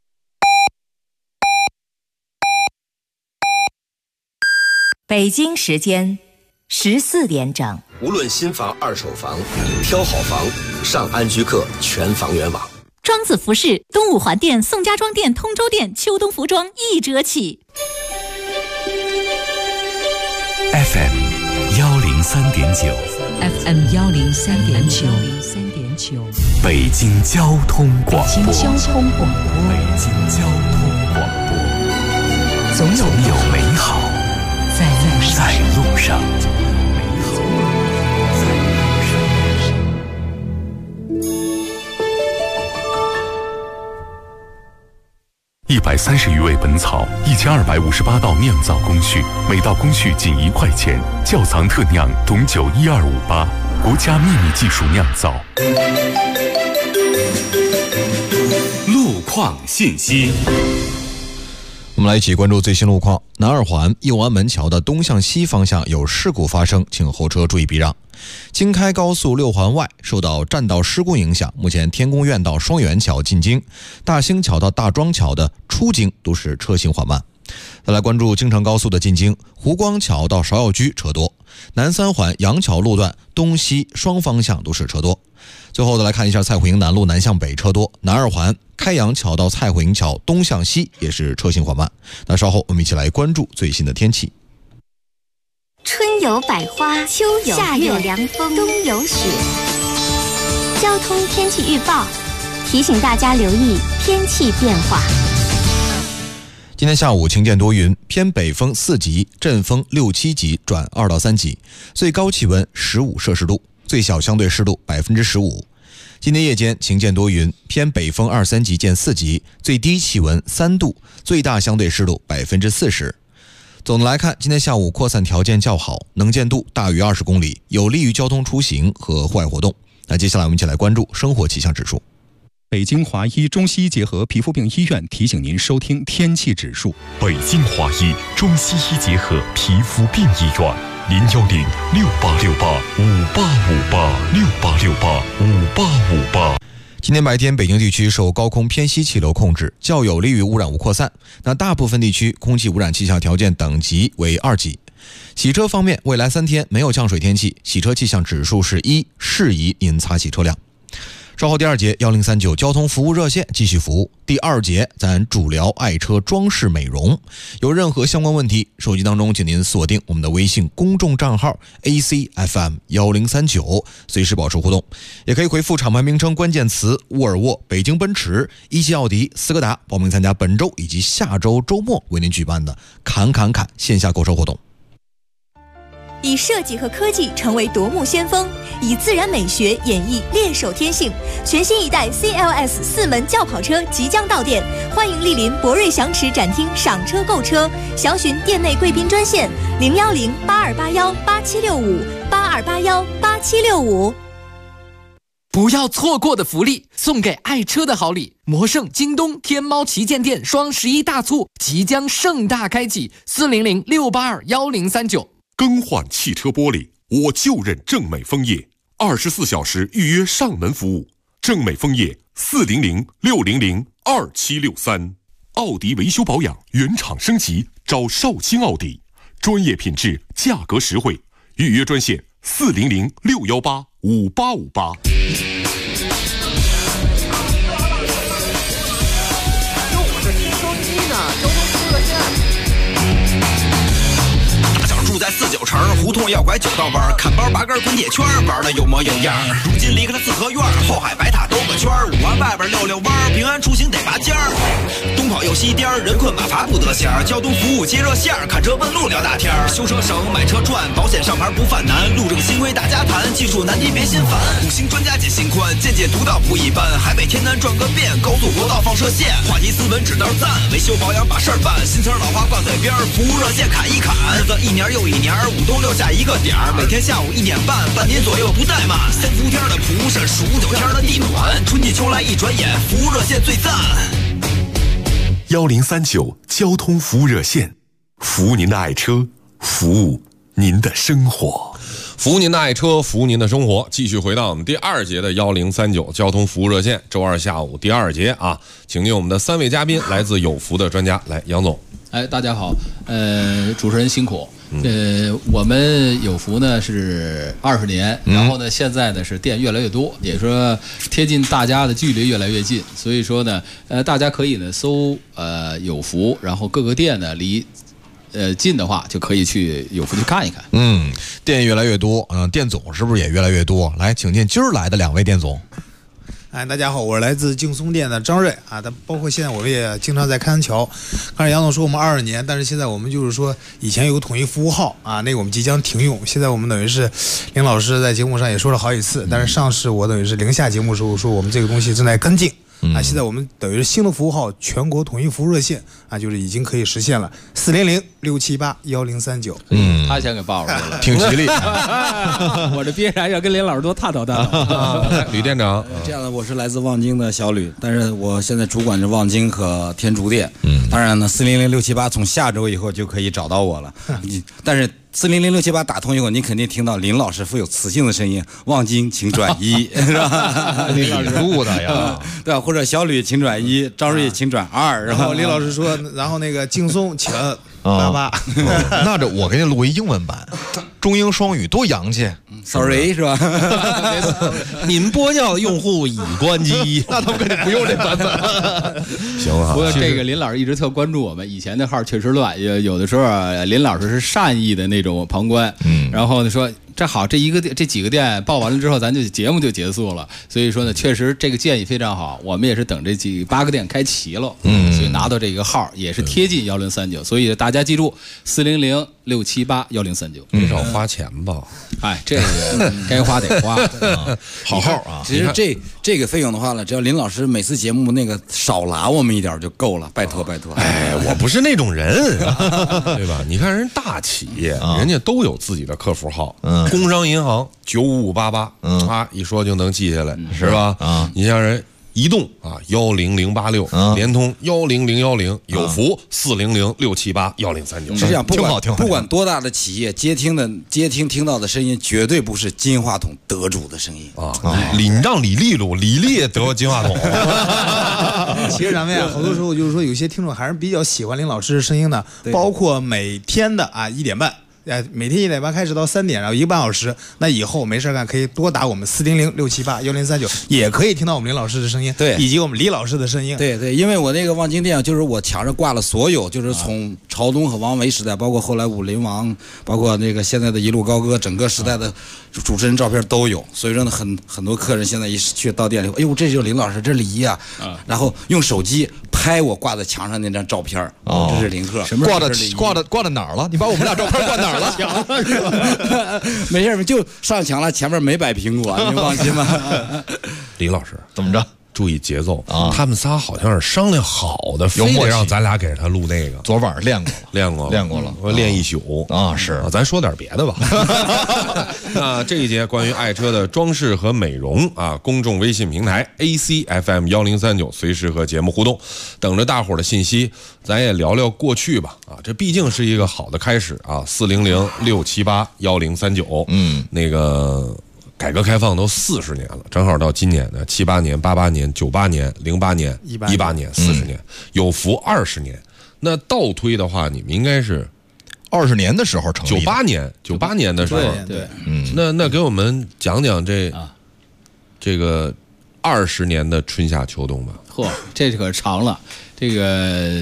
北京时间14点整。 无论新房、二手房，挑好房，上安居客全房源网。 庄子服饰、东五环店、宋家庄店、通州店秋冬服装1折起。 FM 103.9 FM 103.9 北京交通广播。 北京交通广播。 北京交通广播。 总有美好在路上。130余味本草，1258道酿造工序，每道工序仅1块钱。窖藏特酿董酒12588，国家秘密技术酿造。路况信息。 我们来一起关注最新路况。南二环右安门桥的东向西方向有事故发生，请后车注意避让。京开高速6环外受到占道施工影响，目前天宫苑到双元桥进京、大兴桥到大庄桥的出京都是车行缓慢。再来关注京承高速的进京，湖光桥到芍药居车多，南三环杨桥路段东西双方向都是车多。最后再来看一下蔡虎营南路南向北车多，南二环开阳桥到蔡虎营桥东向西也是车行缓慢。那稍后我们一起来关注最新的天气。 春有百花，秋有夏有凉风，冬有雪。交通天气预报提醒大家留意天气变化。 今天下午晴间多云，偏北风4级，阵风6、7级转2到3级，最高气温15摄氏度，最小相对湿度15%。今天夜间晴间多云，偏北风2、3级见4级，最低气温3度，最大相对湿度40%。总的来看，今天下午扩散条件较好，能见度大于20公里，有利于交通出行和户外活动。那接下来我们一起来关注生活气象指数。 北京华医中西医结合皮肤病医院提醒您收听天气指数。 北京华医中西医结合皮肤病医院，010-6868-5858，6868-5858。 今天白天，北京地区受高空偏西气流控制，较有利于污染物扩散。那大部分地区空气污染气象条件等级为2级。洗车方面，未来3天没有降水天气，洗车气象指数是1，适宜您擦洗车辆。稍后第2节1039交通服务热线继续服务。第2节咱主聊爱车装饰美容，有任何相关问题，手机当中请您锁定我们的微信公众账号 ACFM1039，随时保持互动。也可以回复厂牌名称关键词沃尔沃、北京奔驰、一汽奥迪、斯柯达，报名参加本周以及下周周末为您举办的侃线下购车活动。 以设计和科技成为夺目先锋，以自然美学演绎猎手天性。全新一代 CLS 4门轿跑车即将到店，欢迎莅临博瑞祥驰展厅赏车购车，详询店内贵宾专线010-8281-8765，8281-8765。 不要错过的福利，送给爱车的好礼。魔圣、京东、天猫旗舰店双11大促即将盛大开启，400-682-1039。 更换汽车玻璃，我就认正美枫叶，24小时预约上门服务。正美枫叶400-600-2763。奥迪维修保养原厂升级，找少卿奥迪，专业品质，价格实惠。预约专线400-618-5858。 住在49城， 胡同要拐九道弯，看包拔根滚铁圈，玩的有模有样。如今离开了四合院，后海白塔兜个圈，5环外边溜溜弯，平安出行得拔尖儿。东跑右西颠，人困马乏不得闲，交通服务接热线，看车问路聊大天。修车省，买车赚，保险上牌不犯难，路正新规大家谈，技术难题别心烦。5星专家解心宽，见解独到不一般。海北天南转个遍，高速国道放射线，话题斯文指道赞，维修保养把事儿办。新词老话挂嘴边，服务热线砍一砍。日子一年又一年，5东6下一个点儿，每天下午1点半，半年左右不怠慢。3伏天的蒲扇，数9天的地暖，春季秋来一转眼，服务热线最赞。 1039交通服务热线，服务您的爱车，服务您的生活。 服务您的爱车，服务您的生活。继续回到我们第2节的1039交通服务热线，周二下午第2节啊，请进我们的3位嘉宾，来自有福的专家。来，杨总。 大家好，主持人辛苦。我们有福呢是20年，然后呢现在呢是店越来越多，也说贴近大家的距离越来越近，所以说呢大家可以呢搜有福，然后各个店呢离近的话就可以去有福去看一看。 店越来越多，店总是不是也越来越多？来，请进今儿来的2位店总。 大家好，我是来自劲松店的张瑞啊。包括现在我们也经常在开安桥。刚才杨总说我们20年，但是现在我们就是说以前有个统一服务号啊，那个我们即将停用。现在我们等于是林老师在节目上也说了好几次，但是上次我等于是零下节目的时候说我们这个东西正在跟进。现在我们等于是新的服务号全国统一服务热线啊，就是已经可以实现了400-678-1039。 他先给报出来了， 挺吉利。 我这憋啥要跟林老师多探讨探讨。 吕店长， 这样的，我是来自望京的小吕，但是我现在主管着望京和天竺店。当然呢，400-678从下周以后就可以找到我了。但是400-678打通以后，你肯定听到林老师富有磁性的声音，望京请转1，是吧？ 林老师录的呀， 对吧？或者小吕请转1，张瑞请转2， 然后林老师说，然后那个劲松请88。 那这我给你录一英文版，中英双语多洋气。 Sorry 是吧？ 您拨叫的用户已关机。 那他们肯定不用这版本。 行啊。 不过这个林老师一直特关注我们，以前的号确实乱，有的时候林老师是善意的那种旁观，然后呢说。这好，这几个店报完了之后，咱就节目就结束了。所以说呢，确实这个建议非常好。我们也是等这8个店开齐了，所以拿到这个号也是贴近1039。所以大家记住400-678-1039， 没少花钱吧？ 这个该花得花， 好号啊！ 其实这个费用的话呢，只要林老师每次节目那个少拉我们一点就够了，拜托拜托。 我不是那种人，对吧？你看人大企业，人家都有自己的客服号。工商银行95588，一说就能记下来，是吧？你像人移动啊10086，联通10010，有福400-678-1039。 是这样，不管多大的企业，接听听到的声音绝对不是金话筒得主的声音啊！ 让李丽录，李丽也得金话筒。 其实咱们呀，好多时候就是说，有些听众还是比较喜欢林老师的声音的，包括每天的1点半。每天1点半开始到3点，然后1个半小时。那以后没事干可以多打我们400-678-1039，也可以听到我们林老师的声音， 对， 以及我们李老师的声音。 对，因为我那个望京店就是我墙上挂了所有，就是从朝东和王维时代，包括后来武林王，包括那个现在的一路高歌，整个时代的主持人照片都有。所以说呢，很多客人现在一去到店里，哎呦，这就是林老师，这是李仪啊，然后用手机拍我挂在墙上那张照片，这是林克， 挂到哪儿了？你把我们俩照片挂哪儿了？ 墙是吧？没事，就上墙了，前面没摆苹果，你放心吧。 李老师怎么着？ 注意节奏啊！他们仨好像是商量好的，非得让咱俩给他录那个。 昨晚练过了， 我练一宿啊！是咱说点别的吧。那这一节关于爱车的装饰和美容啊，公众微信平台 ACFM1039，随时和节目互动，等着大伙儿的信息。咱也聊聊过去吧啊，这毕竟是一个好的开始啊。400-678-1039，那个。改革开放都40年了，正好到今年呢，78年、88年、98年、08年、18年，40年，有福20年。那倒推的话，你们应该是 20年的时候成立的。 98年的时候， 对， 那给我们讲讲这个20年的春夏秋冬吧。 这可长了，这个。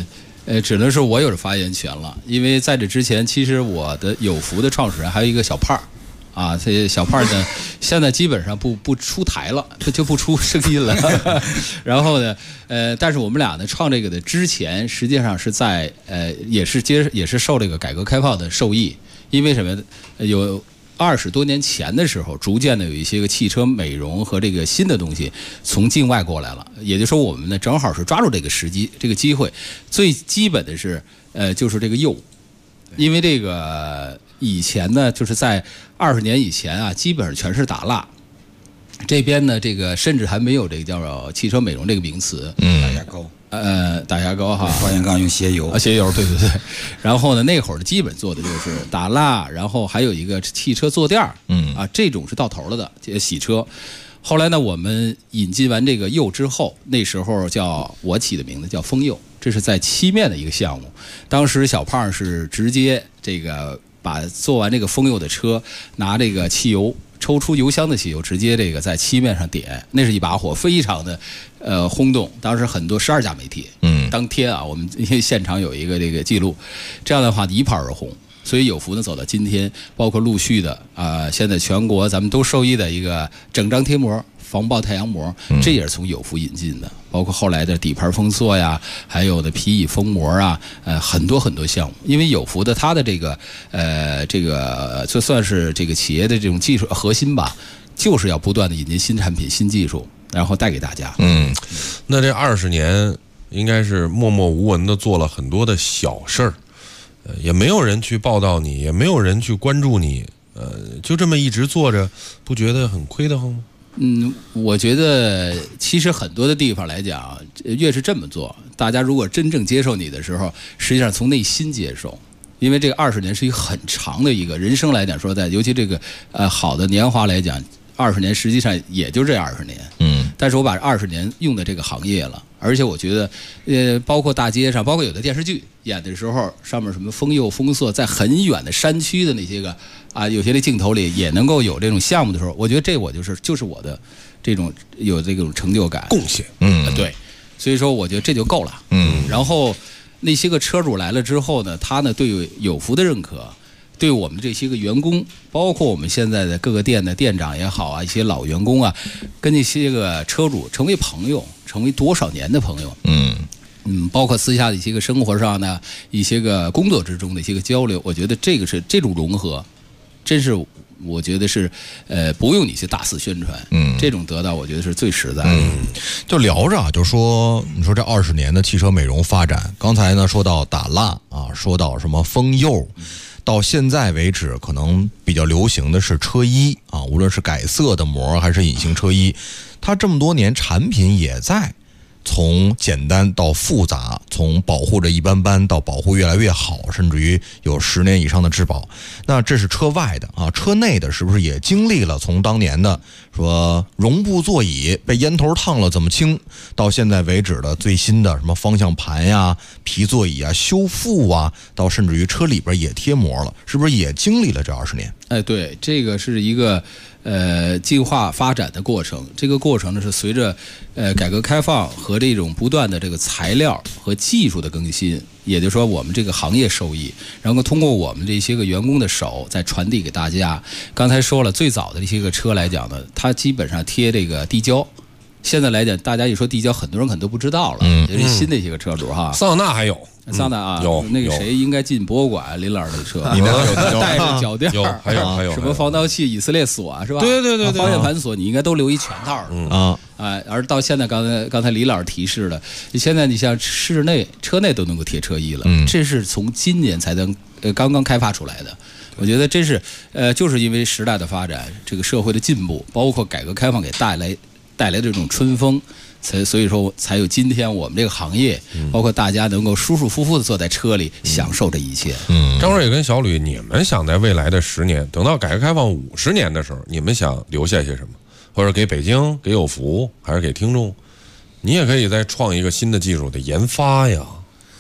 只能说我有着发言权了，因为在这之前，其实我的有福的创始人还有一个小胖儿，啊，这小胖儿呢，现在基本上不出台了，他就不出声音了。然后呢，但是我们俩呢创这个的之前，实际上是在也是受这个改革开放的受益，因为什么？有20多年前的时候，逐渐的有一些个汽车美容和这个新的东西从境外过来了，也就是说我们呢正好是抓住这个时机这个机会。最基本的是就是这个釉，因为这个以前呢就是在20年以前啊，基本上全是打蜡。这边呢，这个甚至还没有这个叫汽车美容这个名词， 打牙膏。 打牙膏哈， 保险杠用鞋油啊，鞋油，对对对。然后呢，那会儿的基本做的就是打蜡，然后还有一个汽车坐垫啊，这种是到头了的洗车。后来呢，我们引进完这个釉之后，那时候叫我起的名字叫丰釉，这是在漆面的一个项目。当时小胖是直接这个把做完这个丰釉的车，拿这个汽油。抽出油箱的汽油，直接这个在漆面上点，那是一把火，非常的轰动。当时很多12家媒体，当天啊，我们因为现场有一个这个记录，这样的话一炮而红。所以有福呢走到今天，包括陆续的现在全国咱们都受益的一个整张贴膜。防爆太阳膜，这也是从有福引进的，包括后来的底盘封塑呀，还有的皮椅封膜啊，很多很多项目。因为有福的它的这个就算是这个企业的这种技术核心吧，就是要不断的引进新产品、新技术，然后带给大家。 那这20年应该是默默无闻的做了很多的小事儿，也没有人去报道你，也没有人去关注你，就这么一直做着，不觉得很亏得慌吗？ 我觉得其实很多的地方来讲，越是这么做，大家如果真正接受你的时候，实际上从内心接受，因为这个20年是一个很长的一个人生来讲，说在尤其这个好的年华来讲，20年实际上也就这20年。但是我把20年用在这个行业了，而且我觉得，包括大街上，包括有的电视剧演的时候，上面什么丰釉丰塑，在很远的山区的那些个有些的镜头里也能够有这种项目的时候，我觉得这我就是我的这种有这种成就感贡献。 对，所以说我觉得这就够了。然后那些个车主来了之后呢，他呢对有福的认可。对我们这些个员工，包括我们现在的各个店的店长也好啊，一些老员工啊，跟那些个车主成为朋友，成为多少年的朋友，包括私下的一些个生活上呢，一些个工作之中的一些个交流，我觉得这个是这种融合，真是我觉得是不用你去大肆宣传，这种得到我觉得是最实在的。 就聊着啊，就说你说这20年的汽车美容发展，刚才呢说到打蜡啊，说到什么丰釉。到现在为止，可能比较流行的是车衣啊，无论是改色的膜还是隐形车衣，它这么多年产品也在从简单到复杂，从保护着一般般到保护越来越好，甚至于有10年以上的质保。那这是车外的啊，车内的是不是也经历了从当年的说绒布座椅被烟头烫了怎么清，到现在为止的最新的什么方向盘呀、皮座椅啊、修复啊，到甚至于车里边也贴膜了，是不是也经历了这20年？ 对，这个是一个进化发展的过程。这个过程呢是随着改革开放和这种不断的这个材料和技术的更新，也就是说我们这个行业受益，然后通过我们这些个员工的手再传递给大家。刚才说了，最早的这些个车来讲呢，它基本上贴这个地胶。现在来讲，大家一说地胶，很多人可能都不知道了。尤其新的一些个车主哈， 桑塔纳还有。 桑塔纳有那个谁应该进博物馆，林老师的车， 你那有带着脚垫， 还有什么防盗器、以色列锁是吧？ 对， 方向盘锁你应该都留一全套而到现在刚才李老师提示了，现在你像室内车内都能够贴车衣了，这是从今年才能刚刚开发出来的。我觉得真是就是因为时代的发展，这个社会的进步，包括改革开放给带来这种春风。所以说才有今天我们这个行业，包括大家能够舒舒服服的坐在车里享受这一切。 张瑞跟小吕，你们想在未来的10年，等到改革开放50年的时候，你们想留下些什么？或者给北京、给有福，还是给听众？你也可以再创一个新的技术的研发呀。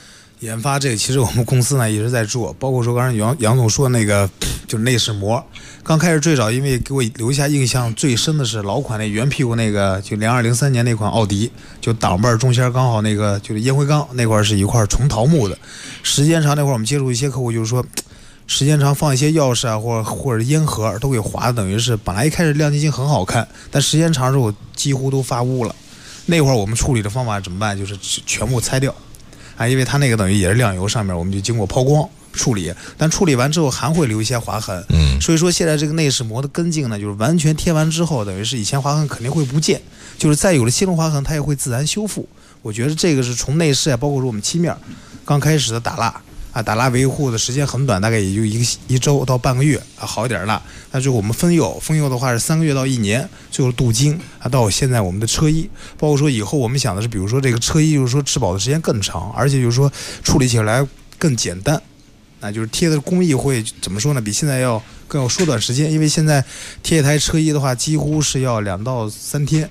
研发这个，其实我们公司呢一直在做，包括说刚才杨总说那个就是内饰膜。刚开始最早，因为给我留下印象最深的是老款那圆屁股那个，就0203年那款奥迪，就挡把中间刚好那个就是烟灰缸那块是一块纯桃木的。时间长那会儿我们接触一些客户就是说，时间长放一些钥匙啊或者烟盒都给划的，等于是本来一开始亮晶晶很好看，但时间长之后几乎都发污了。那会儿我们处理的方法怎么办？就是全部拆掉。因为它那个等于也是亮油，上面我们就经过抛光处理，但处理完之后还会留一些划痕。所以说现在这个内饰膜的跟进呢，就是完全贴完之后，等于是以前划痕肯定会不见，就是再有了新的划痕，它也会自然修复。我觉得这个是从内饰包括说我们漆面刚开始的打蜡打蜡维护的时间很短，大概也就一周到半个月好一点蜡。那最后我们封釉的话是3个月到1年，最后镀金到现在我们的车衣，包括说以后我们想的是，比如说这个车衣就是说质保的时间更长，而且就是说处理起来更简单，就是贴的工艺会怎么说呢？比现在更要缩短时间，因为现在贴一台车衣的话，几乎是要2到3天。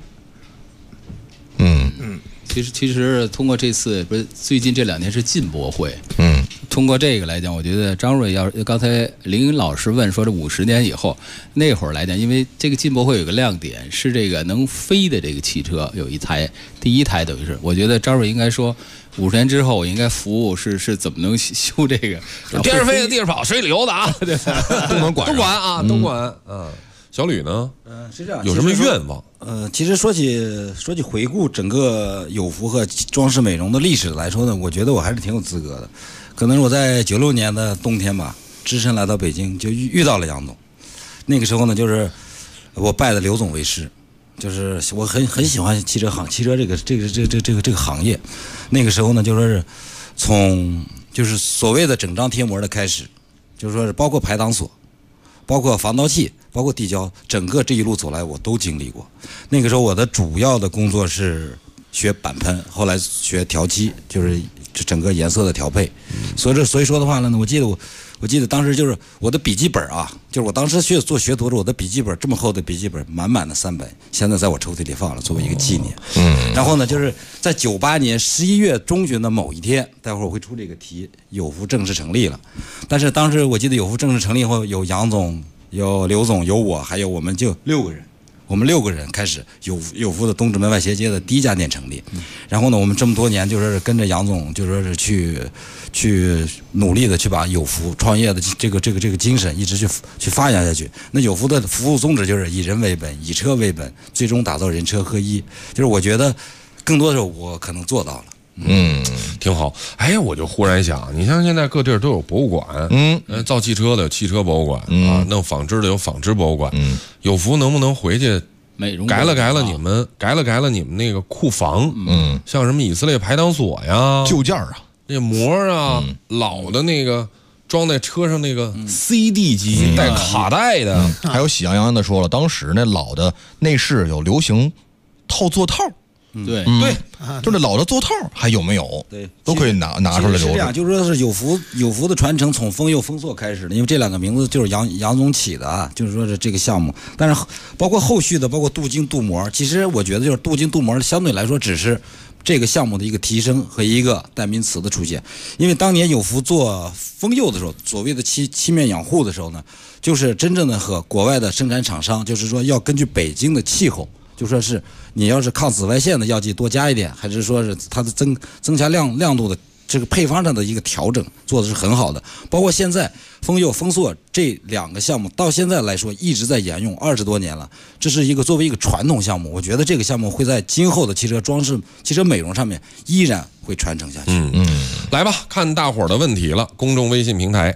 其实通过这次不是最近这2年是进博会，通过这个来讲，我觉得张瑞刚才林老师问说这50年以后那会儿来讲，因为这个进博会有个亮点是这个能飞的这个汽车有一台，第一台等于是，我觉得张瑞应该说50年之后我应该服务是怎么能修这个天上飞的地上跑水里游的啊，都能管啊，都管。小吕呢？ 是这样， 有什么愿望？ 其实说起回顾整个有福和装饰美容的历史来说呢，我觉得我还是挺有资格的。可能是我在96年的冬天吧，只身来到北京，就遇到了杨总。那个时候呢，就是我拜的刘总为师，就是我很喜欢汽车这个行业。那个时候呢，就说是从就是所谓的整张贴膜的开始，就是说是包括排挡锁，包括防盗器，包括地胶，整个这一路走来我都经历过。那个时候我的主要的工作是学板喷，后来学调漆，就是整个颜色的调配。所以说的话呢，我记得当时就是我的笔记本啊，就是我当时做学徒的，我的笔记本这么厚的笔记本，满满的3本，现在在我抽屉里放了，作为一个纪念。然后呢，就是在98年11月中旬的某一天，待会儿我会出这个题，有福正式成立了。但是当时我记得有福正式成立以后，有杨总，有刘总，有我，还有我们就6个人。我们6个人开始有福的东直门外斜街的第一家店成立，然后呢，我们这么多年就是跟着杨总，就说是去努力的去把有福创业的这个精神一直去发扬下去。那有福的服务宗旨就是以人为本，以车为本，最终打造人车合一。就是我觉得更多的时候我可能做到了。 挺好。我就忽然想，你像现在各地儿都有博物馆，造汽车的有汽车博物馆啊，弄纺织的有纺织博物馆。有福能不能回去美容改了你们那个库房？像什么以色列排挡锁呀、 旧件啊、 那膜啊、老的那个装在车上那个 CD 机带卡带的， 还有喜洋洋的说了，当时那老的内饰有流行套座套。 对， 就是老的座套还有没有？ 对， 都可以拿出来留着。 是这样，就是说是有福的传承从丰佑丰硕开始的，因为这2个名字就是杨总起的啊，就是说是这个项目。但是包括后续的，包括镀金镀膜，其实我觉得就是镀金镀膜相对来说只是这个项目的一个提升和一个代名词的出现。因为当年有福做丰佑的时候，所谓的漆面养护的时候呢，就是真正的和国外的生产厂商，就是说要根据北京的气候。就说是你要是抗紫外线的药剂多加一点，还是说是它的增加亮度的这个配方上的一个调整做的是很好的。包括现在丰佑丰硕这2个项目到现在来说一直在沿用20多年了，这是一个作为一个传统项目，我觉得这个项目会在今后的汽车装饰、汽车美容上面依然会传承下去。 来吧，看大伙儿的问题了。公众微信平台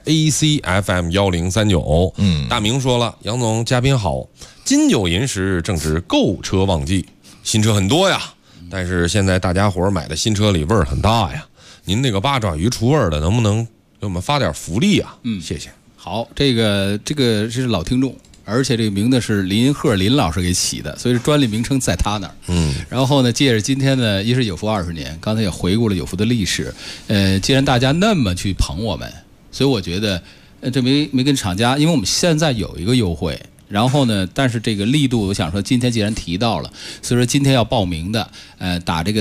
ACFM1039。大明说了，杨总嘉宾好，金九银十正值购车旺季，新车很多呀，但是现在大家伙买的新车里味儿很大呀。您那个八爪鱼除味儿的，能不能给我们发点福利啊？谢谢。 好，这个是老听众，而且这个名字是林老师给起的，所以专利名称在他那儿。然后呢，借着今天呢，一是有福20年，刚才也回顾了有福的历史。既然大家那么去捧我们，所以我觉得这没跟厂家，因为我们现在有一个优惠， 然后呢，但是这个力度，我想说，今天既然提到了，所以说今天要报名的，打这个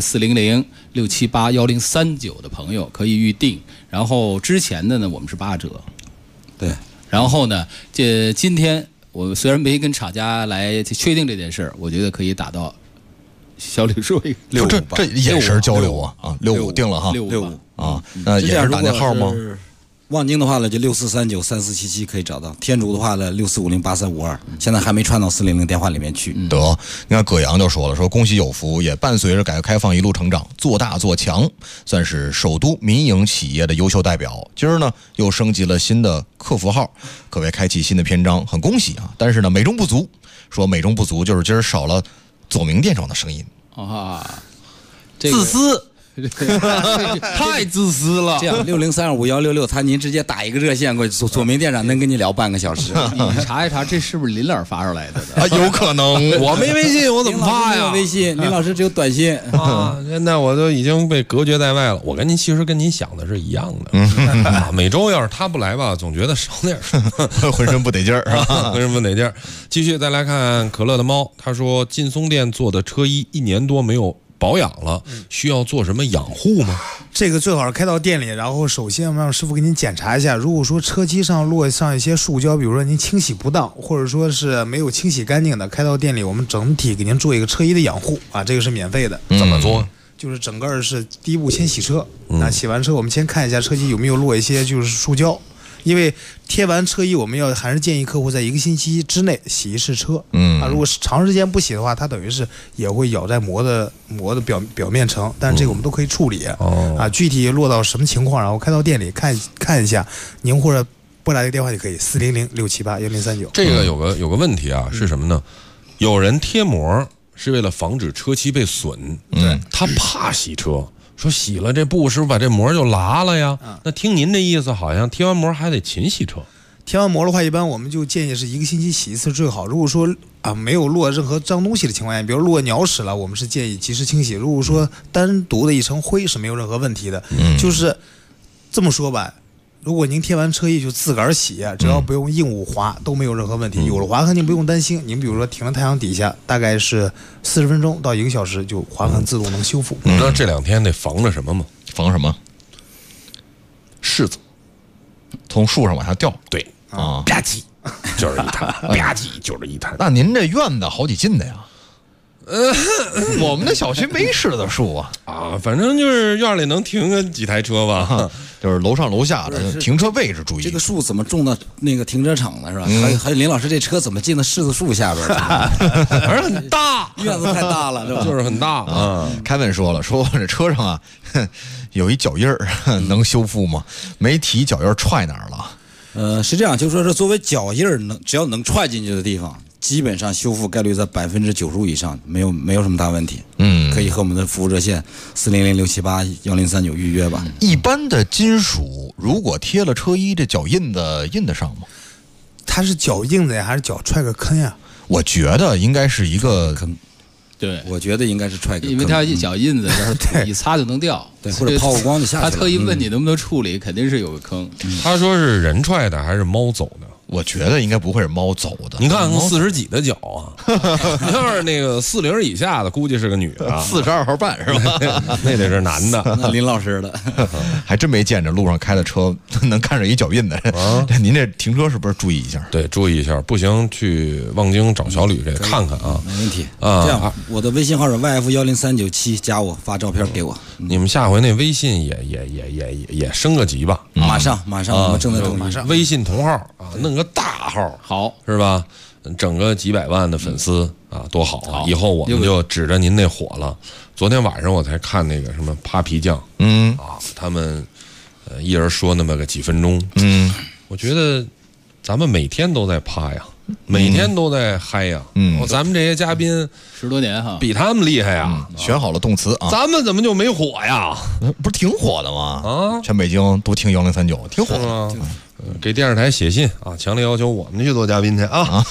400-678-1039的朋友可以预定。然后之前的呢，我们是8折。 对。 然后呢，今天我虽然没跟厂家来确定这件事儿，我觉得可以打到。小李说一个这眼神交流啊，65定了哈 ，65 啊，那也是打那号吗？ 望京的话呢，就6439-3477可以找到；天竺的话呢，6450-8352，现在还没传到400电话里面去。 得，你看葛阳就说了，说恭喜有福，也伴随着改革开放一路成长，做大做强，算是首都民营企业的优秀代表。今儿呢又升级了新的客服号，可谓开启新的篇章，很恭喜啊！但是呢，美中不足，说美中不足就是今儿少了左名店长的声音啊， 自私。太自私了。 这样60325166，您直接打一个热线过去，左明店长能跟你聊半个小时。 你查一查，这是不是林老师发出来的？ 啊，有可能。 我没微信，我怎么发呀？ 微信，林老师只有短信啊。现在我都已经被隔绝在外了。我其实跟您想的是一样的。每周要是他不来吧，总觉得少点什么， 浑身不得劲儿，是吧？ 浑身不得劲儿。继续再来看可乐的猫，他说劲松店做的车衣1年多没有保养了，需要做什么养护吗？ 这个最好是开到店里，然后首先让师傅给您检查一下。如果说车漆上落上一些塑胶，比如说您清洗不当，或者说是没有清洗干净的，开到店里我们整体给您做一个车衣的养护啊，这个是免费的。 怎么做？ 就是整个是第一步先洗车，那洗完车我们先看一下车漆有没有落一些就是塑胶。因为贴完车衣，我们还是建议客户在1个星期之内洗一次车。如果是长时间不洗的话，它等于是也会咬在膜的表面层，但是这个我们都可以处理。具体落到什么情况，然后开到店里看一下，您或者拨打这个电话就可以，400-678-1039。 这个有个问题啊，是什么呢？有人贴膜是为了防止车漆被损，他怕洗车。说洗了这布是不是把这膜就拉了呀？那听您这意思，好像贴完膜还得勤洗车。 贴完膜的话，一般我们就建议是1个星期洗一次最好。如果说没有落任何脏东西的情况下，比如落鸟屎了，我们是建议及时清洗。如果说单独的一层灰是没有任何问题的。就是这么说吧，如果您贴完车衣就自个儿洗，只要不用硬物划都没有任何问题。有了划痕您不用担心，您比如说停在太阳底下，大概是40分钟到1个小时，就划痕自动能修复。 你知道这2天得防着什么吗？ 防什么？ 柿子从树上往下掉。 对啊，吧唧就是一滩，吧唧就是一滩。 那您这院子好几进的呀？我们的小区没柿子树啊， 反正就是院里能停个几台车吧， 就是楼上楼下的停车位置注意。 这个树怎么种到那个停车场了是吧？还有林老师这车怎么进到柿子树下边了？ 反正很大， 院子太大了，是吧？ 就是很大啊。 凯文说了，说我这车上有一脚印儿，能修复吗？没提脚印踹哪儿了？ 是这样，就说是作为脚印儿只要能踹进去的地方，基本上修复概率在95%以上，没有什么大问题。可以和我们的服务热线400-678-1039预约吧。 一般的金属如果贴了车衣，这脚印子印得上吗？ 它是脚印子呀，还是脚踹个坑呀？ 我觉得应该是一个坑。 对，我觉得应该是踹个坑， 因为它一脚印子，要是土一擦就能掉， 对，或者抛个光就下去了。 他特意问你能不能处理，肯定是有个坑。 他说是人踹的还是猫走的？ 我觉得应该不会是猫走的。 你看40几的脚啊，你要是那个40以下的，估计是个女的 ，42号半是吧？ 那得是男的。 那林老师的， 还真没见着路上开的车能看着一脚印的。您这停车是不是注意一下？ 对，注意一下，不行去望京找小吕这看看啊。 没问题啊。这样，我的微信号是 YF10397，加我发照片给我。 你们下回那微信也升个级吧。 马上，我们正在动， 马上微信同号啊，弄个大号好是吧？整个几百万的粉丝啊，多好啊！以后我们就指着您那火了。昨天晚上我才看那个什么扒皮匠，他们一人说那么个几分钟，我觉得咱们每天都在趴呀，每天都在嗨呀，咱们这些嘉宾 10多年哈， 比他们厉害呀， 选好了动词啊， 咱们怎么就没火呀？ 不是挺火的吗？啊，全北京都听1039，挺火的。 给电视台写信啊，强烈要求我们去做嘉宾去啊！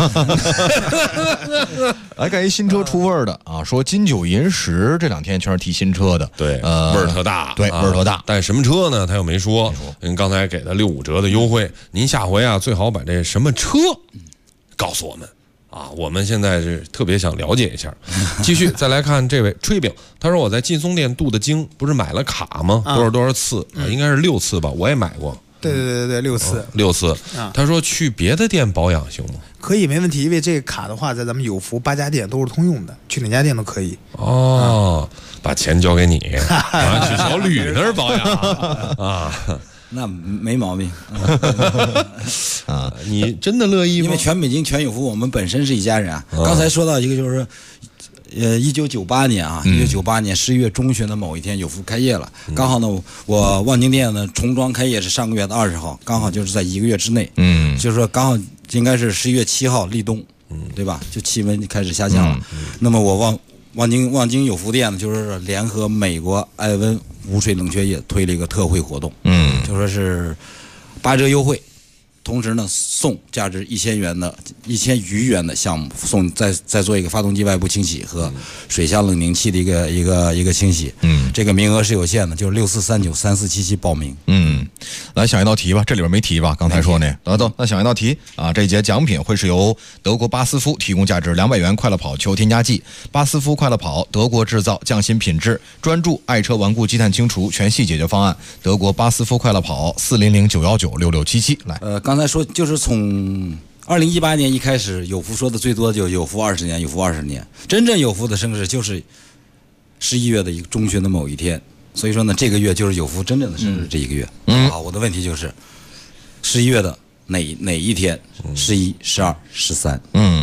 来看一新车出味儿的啊，说金九银十这2天全是提新车的， 对，味儿特大， 对，味儿特大。 但什么车呢？他又没说。您刚才给的65折的优惠，您下回啊最好把这什么车告诉我们啊，我们现在是特别想了解一下。继续再来看这位炊饼，他说我在劲松店镀的金，不是买了卡吗？多少次啊？应该是6次吧，我也买过。 对，6次 ，6次。他说去别的店保养行吗？ 可以，没问题。因为这个卡的话，在咱们有福8家店都是通用的，去哪家店都可以。 哦，把钱交给你，然后去小吕那儿保养啊。 那没毛病啊！你真的乐意吗？ 因为全北京全有福，我们本身是一家人啊。刚才说到一个就是。1998年啊，1998年11月中旬的某一天，有福开业了。刚好呢，我望京店呢重装开业是上个月的20号，刚好就是在1个月之内。就是说刚好应该是11月7号立冬，对吧？就气温开始下降了。那么我望京有福店呢，就是联合美国艾温无水冷却液推了一个特惠活动，就说是8折优惠。同时呢，送价值1000余元的项目，送再做一个发动机外部清洗和水箱冷凝器的一个清洗。这个名额是有限的，就是64393477报名。 来想一道题吧，这里边没题吧？刚才说呢，那想一道题啊。这一节奖品会是由德国巴斯夫提供价值200元快乐跑球添加剂。巴斯夫快乐跑，德国制造，匠心品质，专注爱车顽固积碳清除全系解决方案。德国巴斯夫快乐跑，400-919-6677。来， 刚才说就是从2018年一开始，有福说的最多就有福20年，有福20年。真正有福的生日就是11月的一个中旬的某一天，所以说呢，这个月就是有福真正的生日这一个月。好，我的问题就是11月的哪一天？11、12、13。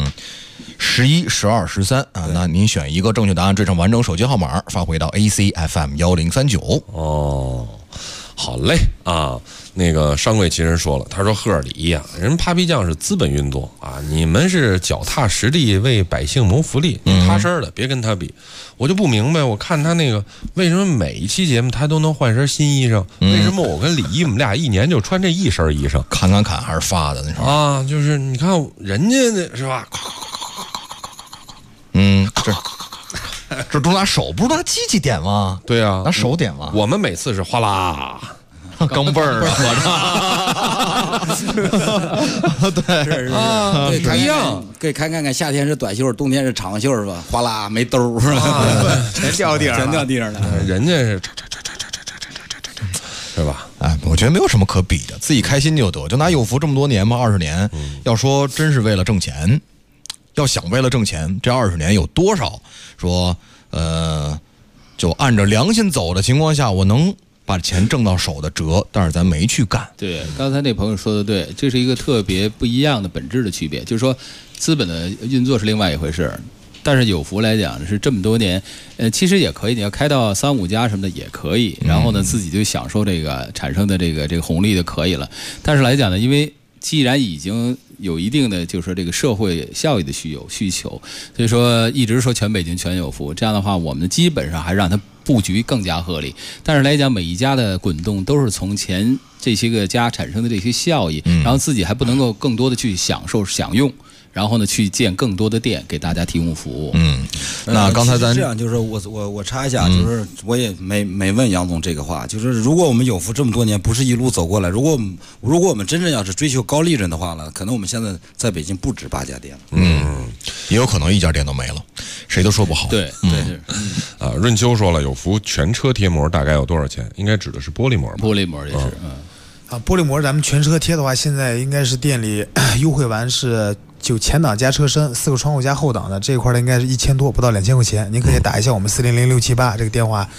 11、12、13啊，那您选一个正确答案，缀上完整手机号码，发回到 ACFM 1039。 哦，好嘞啊。那个上柜其实说了，他说赫尔里呀，人Papi酱是资本运作啊，你们是脚踏实地为百姓谋福利，踏实的，别跟他比。我就不明白，我看他那个为什么每一期节目他都能换身新衣裳，为什么我跟李毅我们俩1年就穿这一身衣裳？ 砍还是发的那种啊？就是你看人家那是吧？ 这都拿手，不是拿机器点吗？ 对啊， 拿手点吗？ 我们每次是哗啦。 钢镚儿对，不一样。可以看，夏天是短袖，冬天是长袖，是吧？哗啦没兜是吧？ 全掉地上了。 人家是是吧？ 哎，我觉得没有什么可比的，自己开心就得。就拿有福这么多年嘛，20年，要说真是为了挣钱，要想为了挣钱，这20年有多少说就按着良心走的情况下，我能把钱挣到手的折，但是咱没去干。 对，刚才那朋友说的对，这是一个特别不一样的本质的区别，就是说资本的运作是另外一回事，但是有福来讲是这么多年，其实也可以，你要开到3、5家什么的也可以，然后呢自己就享受这个产生的这个红利就可以了。但是来讲呢，因为既然已经有一定的就是说这个社会效益的需求，所以说一直说全北京全有福，这样的话我们基本上还让它布局更加合理。但是来讲，每一家的滚动都是从前这些个家产生的这些效益，然后自己还不能够更多的去享用。然后呢，去建更多的店，给大家提供服务。 那刚才咱这样，就是我插一下，就是我也没问杨总这个话，就是如果我们有福这么多年，不是一路走过来，如果我们真正要是追求高利润的话呢，可能我们现在在北京不止8家店了。 也有可能1家店都没了，谁都说不好。 对， 润秋说了，有福全车贴膜大概有多少钱？应该指的是玻璃膜吧？ 玻璃膜也是， 玻璃膜咱们全车贴的话，现在应该是店里优惠完是就前挡加车身4个窗户加后挡的这一块的，应该是1000多，不到2000块钱。您可以打一下我们400-678这个电话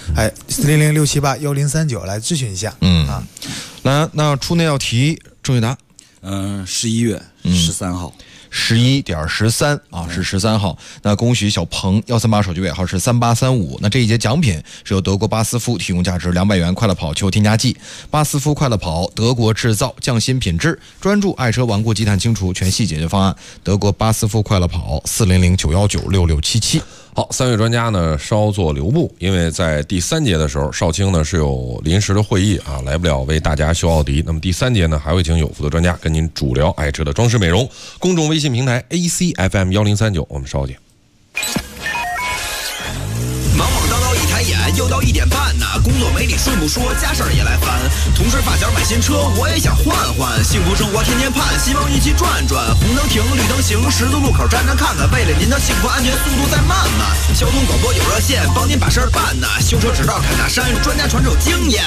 ，400-678-1039来咨询一下。 来，那出那道题正确答 ，11月13号。 11.13啊，是13号。那恭喜小鹏138手机尾号是3835。那这一节奖品是由德国巴斯夫提供价值200元快乐跑球添加剂。巴斯夫快乐跑，德国制造，匠心品质，专注爱车顽固积碳清除全系解决方案。德国巴斯夫快乐跑，400-919-6677。 好，3位专家呢稍作留步，因为在第3节的时候，少卿呢是有临时的会议啊，来不了为大家修奥迪。那么第3节呢，还会请有福的专家跟您主聊爱车的装饰美容。公众微信平台 ACFM 1039，我们稍见。 忙忙叨叨一抬眼， 又到1点半呢，工作没理顺不说，家事儿也来烦。同事发小买新车，我也想换换，幸福生活天天盼，希望一起转转。红灯停，绿灯行，十字路口站站看看，为了您的幸福安全，速度再慢慢。交通广播有热线，帮您把事儿办呢。修车指导侃大山，专家传授经验。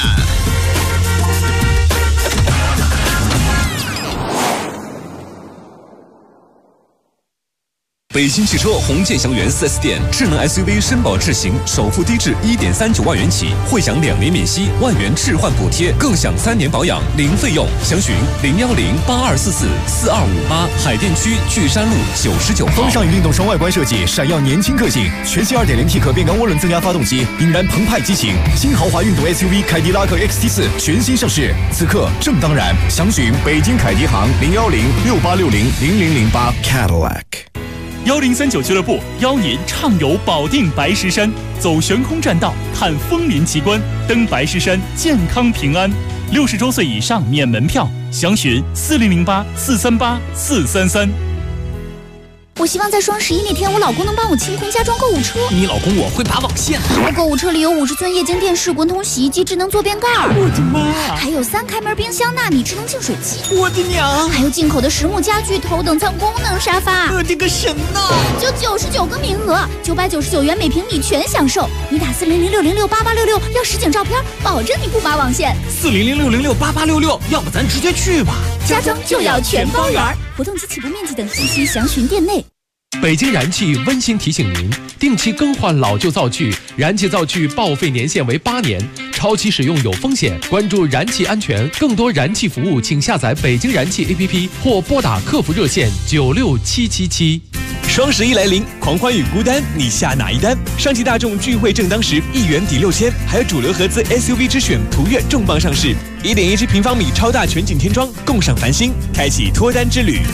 北京汽车红箭祥源 4S 店，智能 SUV 绅宝智行，首付低至1.39万元起，会享2年免息，1万元置换补贴，更享3年保养零费用。详询010-8244-4258，海淀区巨山路99号。 风尚与运动双外观设计，闪耀年轻个性。全新 2.0T 可变缸涡轮增压发动机，引燃澎湃激情。新豪华运动 SUV 凯迪拉克 XT4 全新上市，此刻正当然。详询北京凯迪行010-6860-0008 Cadillac。1039俱乐部邀您畅游保定白石山，走悬空栈道，看枫林奇观，登白石山，健康平安。60周岁以上免门票，详询4008-438-433。 我希望在双11那天，我老公能帮我清空家装购物车。 你老公我会拔网线。 我购物车里有50寸液晶电视、滚筒洗衣机、智能坐便盖。 我的妈！ 还有3开门冰箱、纳米智能净水器。 我的娘！ 还有进口的实木家具、头等舱功能沙发。 我的个神呐！ 就99个名额，999元每平米全享受。你打4006068866要实景照片，保证你不拔网线。 4006068866，要不咱直接去吧。 家装就要全包圆。活动及起步面积等信息详询店内。 北京燃气温馨提醒您，定期更换老旧灶具，燃气灶具报废年限为8年，超期使用有风险。关注燃气安全，更多燃气服务请下载北京燃气 APP 或拨打客服热线96777。 双11来临，狂欢与孤单，你下哪一单？上汽大众聚会正当时，1元抵6000，还有主流合资 SUV 之选途岳重磅上市，1.1平方米超大全景天窗，共赏繁星，开启脱单之旅。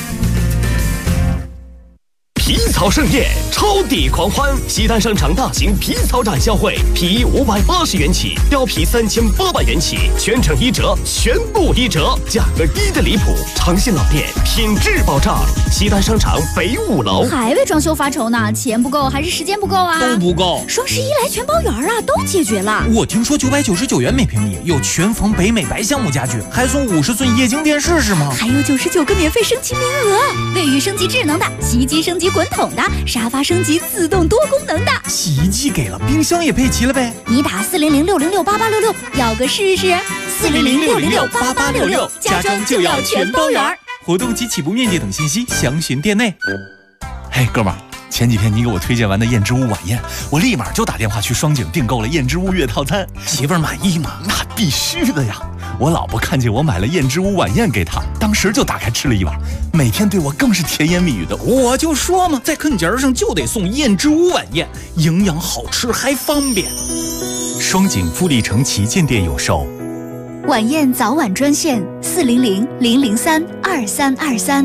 皮草盛宴，超抵狂欢！西单商场大型皮草展销会，皮衣580元起，貂皮3800元起，全程1折，全部1折，价格低得离谱。诚信老店，品质保障。西单商场北5楼。 还为装修发愁呢？钱不够还是时间不够啊？ 都不够。 双11来全包圆啊，都解决了。 我听说999元每平米有全缝北美白橡木家具，还送50寸液晶电视是吗？ 还有99个免费升级名额，卫浴升级智能的，洗衣机升级滚筒的，沙发升级自动多功能的。 洗衣机给了，冰箱也配齐了呗。 你打4006068866要个试试。4006068866，家装就要全包圆。 活动及起步面积等信息详询店内。 嘿，哥们儿，前几天你给我推荐完的燕之屋晚宴，我立马就打电话去双井订购了燕之屋月套餐。 媳妇儿满意吗？ 那必须的呀！我老婆看见我买了燕之屋晚宴给她，当时就打开吃了一碗，每天对我更是甜言蜜语的。 我就说嘛，在坑节上就得送燕之屋晚宴，营养好吃还方便。双井富力城旗舰店有售。 晚宴早晚专线400-003-2323。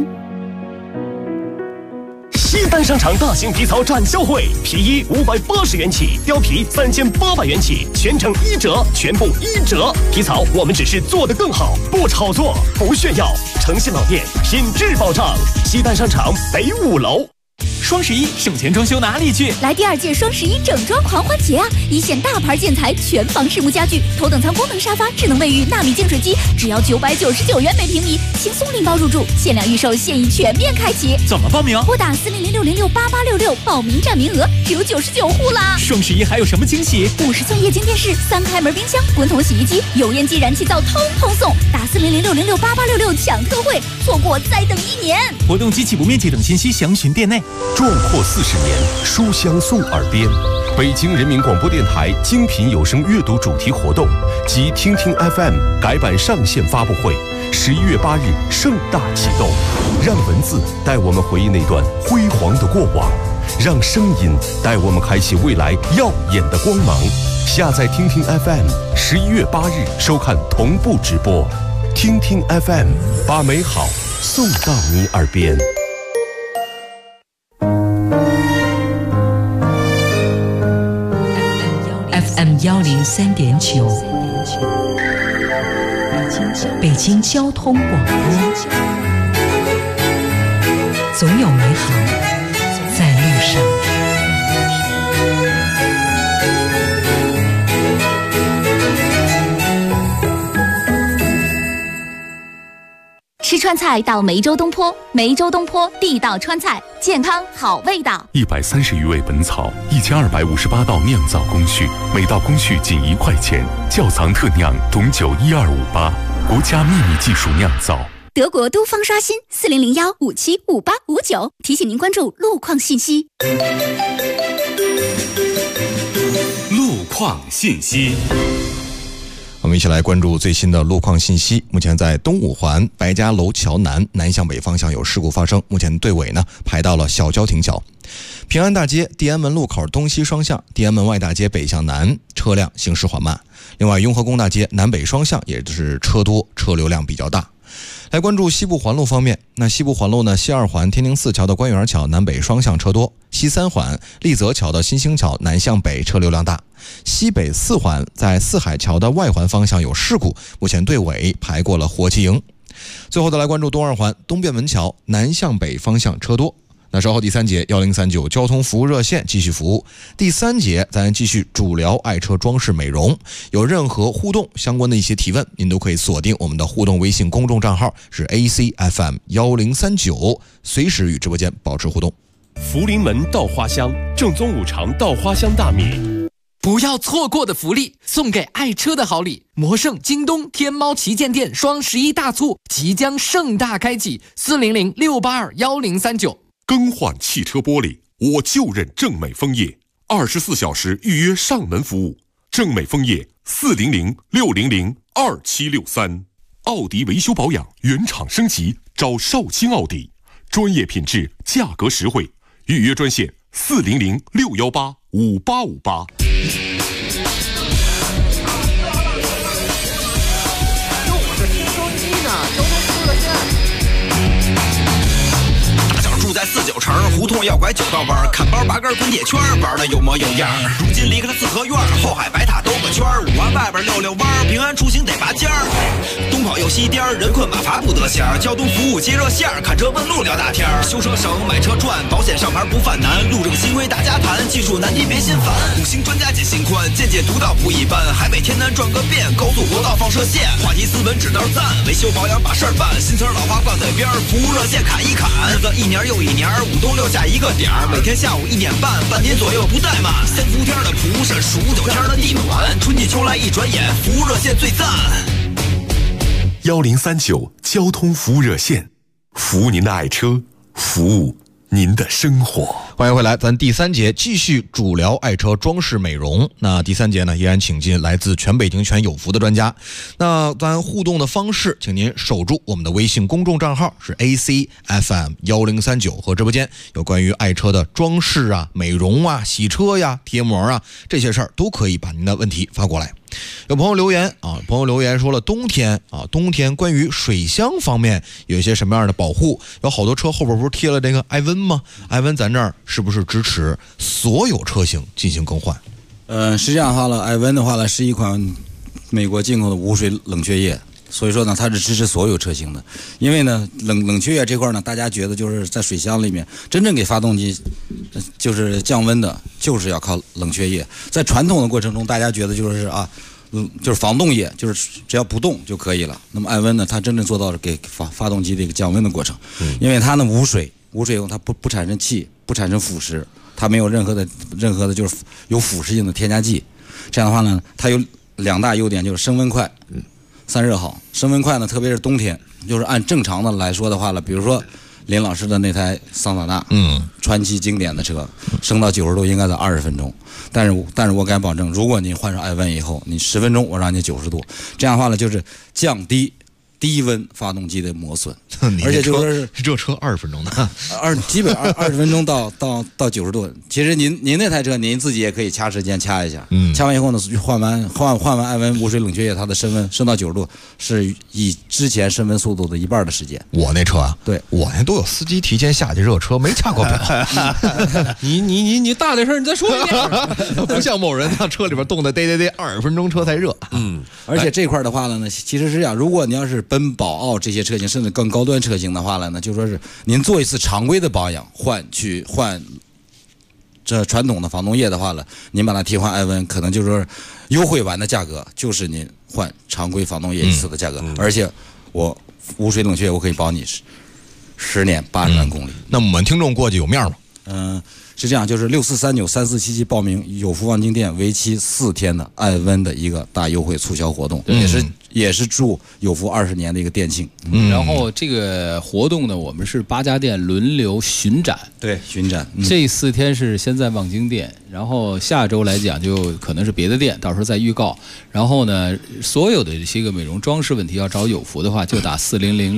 西单商场大型皮草展销会，皮衣580元起，貂皮3800元起，全程1折，全部1折。皮草我们只是做得更好，不炒作，不炫耀。诚信老店，品质保障。西单商场北5楼。 双11省钱装修哪里去？ 来第2届双11整装狂欢节啊！一线大牌建材，全房实木家具，头等舱功能沙发，智能卫浴，纳米净水机，只要999元每平米，轻松拎包入住，限量预售，现已全面开启。 怎么报名？ 拨打4006068866，报名占名额只有99户啦！ 双11还有什么惊喜 ？50寸液晶电视，3开门冰箱，滚筒洗衣机，油烟机、燃气灶通通送。打4006068866抢特惠，错过再等1年。 活动及起步面积等信息详询店内。 壮阔40年，书香送耳边。北京人民广播电台精品有声阅读主题活动及听听 FM 改版上线发布会，11月8日盛大启动。让文字带我们回忆那段辉煌的过往，让声音带我们开启未来耀眼的光芒。下载听听 FM，11月8日收看同步直播。听听 FM， 把美好送到你耳边。 FM103.9，北京交通广播，总有美好在路上。 吃川菜到梅州东坡，梅州东坡地道川菜，健康好味道。 130余味本草，1258道酿造工序，每道工序仅1块钱。窖藏特酿董酒12588，国家秘密技术酿造。 德国都方刷新4001575859，提醒您关注路况信息。 路况信息。 我们一起来关注最新的路况信息。目前在东五环白家楼桥南向北方向有事故发生，目前队尾呢排到了小交亭桥。平安大街地安门路口东西双向，地安门外大街北向南车辆行驶缓慢。另外，雍和宫大街南北双向也就是车多，车流量比较大。来关注西部环路方面，那西部环路呢，西二环天宁寺桥到官园桥南北双向车多，西三环丽泽桥到新兴桥南向北车流量大，西北四环在四海桥的外环方向有事故，目前队尾排过了火器营。最后再来关注东二环东便门桥南向北方向车多。那稍后第3节1039交通服务热线继续服务。第3节咱继续主聊爱车装饰美容，有任何互动相关的一些提问，您都可以锁定我们的互动微信公众账号是 ACFM1039，随时与直播间保持互动。 福临门稻花香正宗五常稻花香大米， 不要错过的福利，送给爱车的好礼。魔圣、京东、天猫旗舰店双11大促即将盛大开启，400-682-1039。 更换汽车玻璃，我就认正美枫叶，24小时预约上门服务。正美枫叶400-600-2763。奥迪维修保养原厂升级，找少卿奥迪，专业品质，价格实惠。预约专线400-618-5858。 住在49城胡同要拐9道弯，看包拔根滚铁圈，玩的有模有样。如今离开了四合院，后海白塔兜个圈，5环外边溜弯，平安出行得拔尖儿。东跑又西颠，人困马乏不得闲。交通服务接热线，看车问路聊大天。修车省，买车赚，保险上牌不犯难。路政新规大家谈，技术难题别心烦。5星专家解心宽，见解独到不一般。海北天南转个遍，高速国道放射线。话题斯文指道赞，维修保养把事儿办。新词老话挂在边，服务热线侃一侃。日子一年又一年，5东6下一个点儿，每天下午1点半，半年左右不怠慢。3伏天的蒲山，数9天的地暖，春季秋来一转眼，服务热线最赞。 1039交通服务热线，服务您的爱车，服务您的生活。 欢迎回来，咱第3节继续主聊爱车装饰美容。那第3节呢，依然请进来自全北京全有福的专家。那咱互动的方式，请您守住我们的微信公众账号是 ACFM1039，和直播间有关于爱车的装饰啊、美容啊、洗车呀、贴膜啊这些事儿，都可以把您的问题发过来。有朋友留言说了，冬天关于水箱方面有一些什么样的保护？有好多车后边不是贴了这个艾温吗？艾温咱这儿是不是支持所有车型进行更换？ 实际上的话呢，艾温的话呢是一款美国进口的无水冷却液，所以说呢它是支持所有车型的。因为呢冷却液这块呢，大家觉得就是在水箱里面真正给发动机就是降温的，就是要靠冷却液。在传统的过程中，大家觉得就是就是防冻液，就是只要不动就可以了。那么艾温呢，它真正做到了给发动机的一个降温的过程，因为它呢无水用，它不产生气，不产生腐蚀，它没有任何的就是有腐蚀性的添加剂。这样的话呢，它有2大优点，就是升温快，散热好。升温快呢，特别是冬天，就是按正常的来说的话呢，比如说林老师的那台桑塔纳，传奇经典的车，升到90度应该在20分钟。但是我敢保证，如果您换上艾温以后，你10分钟我让你90度，这样的话呢，就是降低低温发动机的磨损。而且就是热车20分钟的， 基本20分钟到90度。其实您那台车您自己也可以掐时间掐一下，掐完以后呢，换完艾温无水冷却液，它的升温升到90度是以之前升温速度的1半的时间。 我那车啊， 对我那都有司机提前下去热车，没掐过表。 你大点声，你再说一遍。 不像某人那车里边冻得得20分钟车才热。 而且这块的话呢，其实是这样，如果你要是奔宝奥这些车型，甚至更高端车型的话呢，就说是您做一次常规的保养，换这传统的防冻液的话呢，您把它替换艾温，可能就是说优惠完的价格就是您换常规防冻液一次的价格。而且我无水冷却，我可以保你10年80万公里。 那我们听众过去有面吗？ 是这样，就是64393477报名有福望京店为期4天的爱温的一个大优惠促销活动，也是祝有福20年的一个店庆。 然后这个活动呢，我们是8家店轮流巡展， 对，巡展。 这4天是先在望京店，然后下周来讲就可能是别的店，到时候再预告。然后呢，所有的这些个美容装饰问题要找有福的话，就打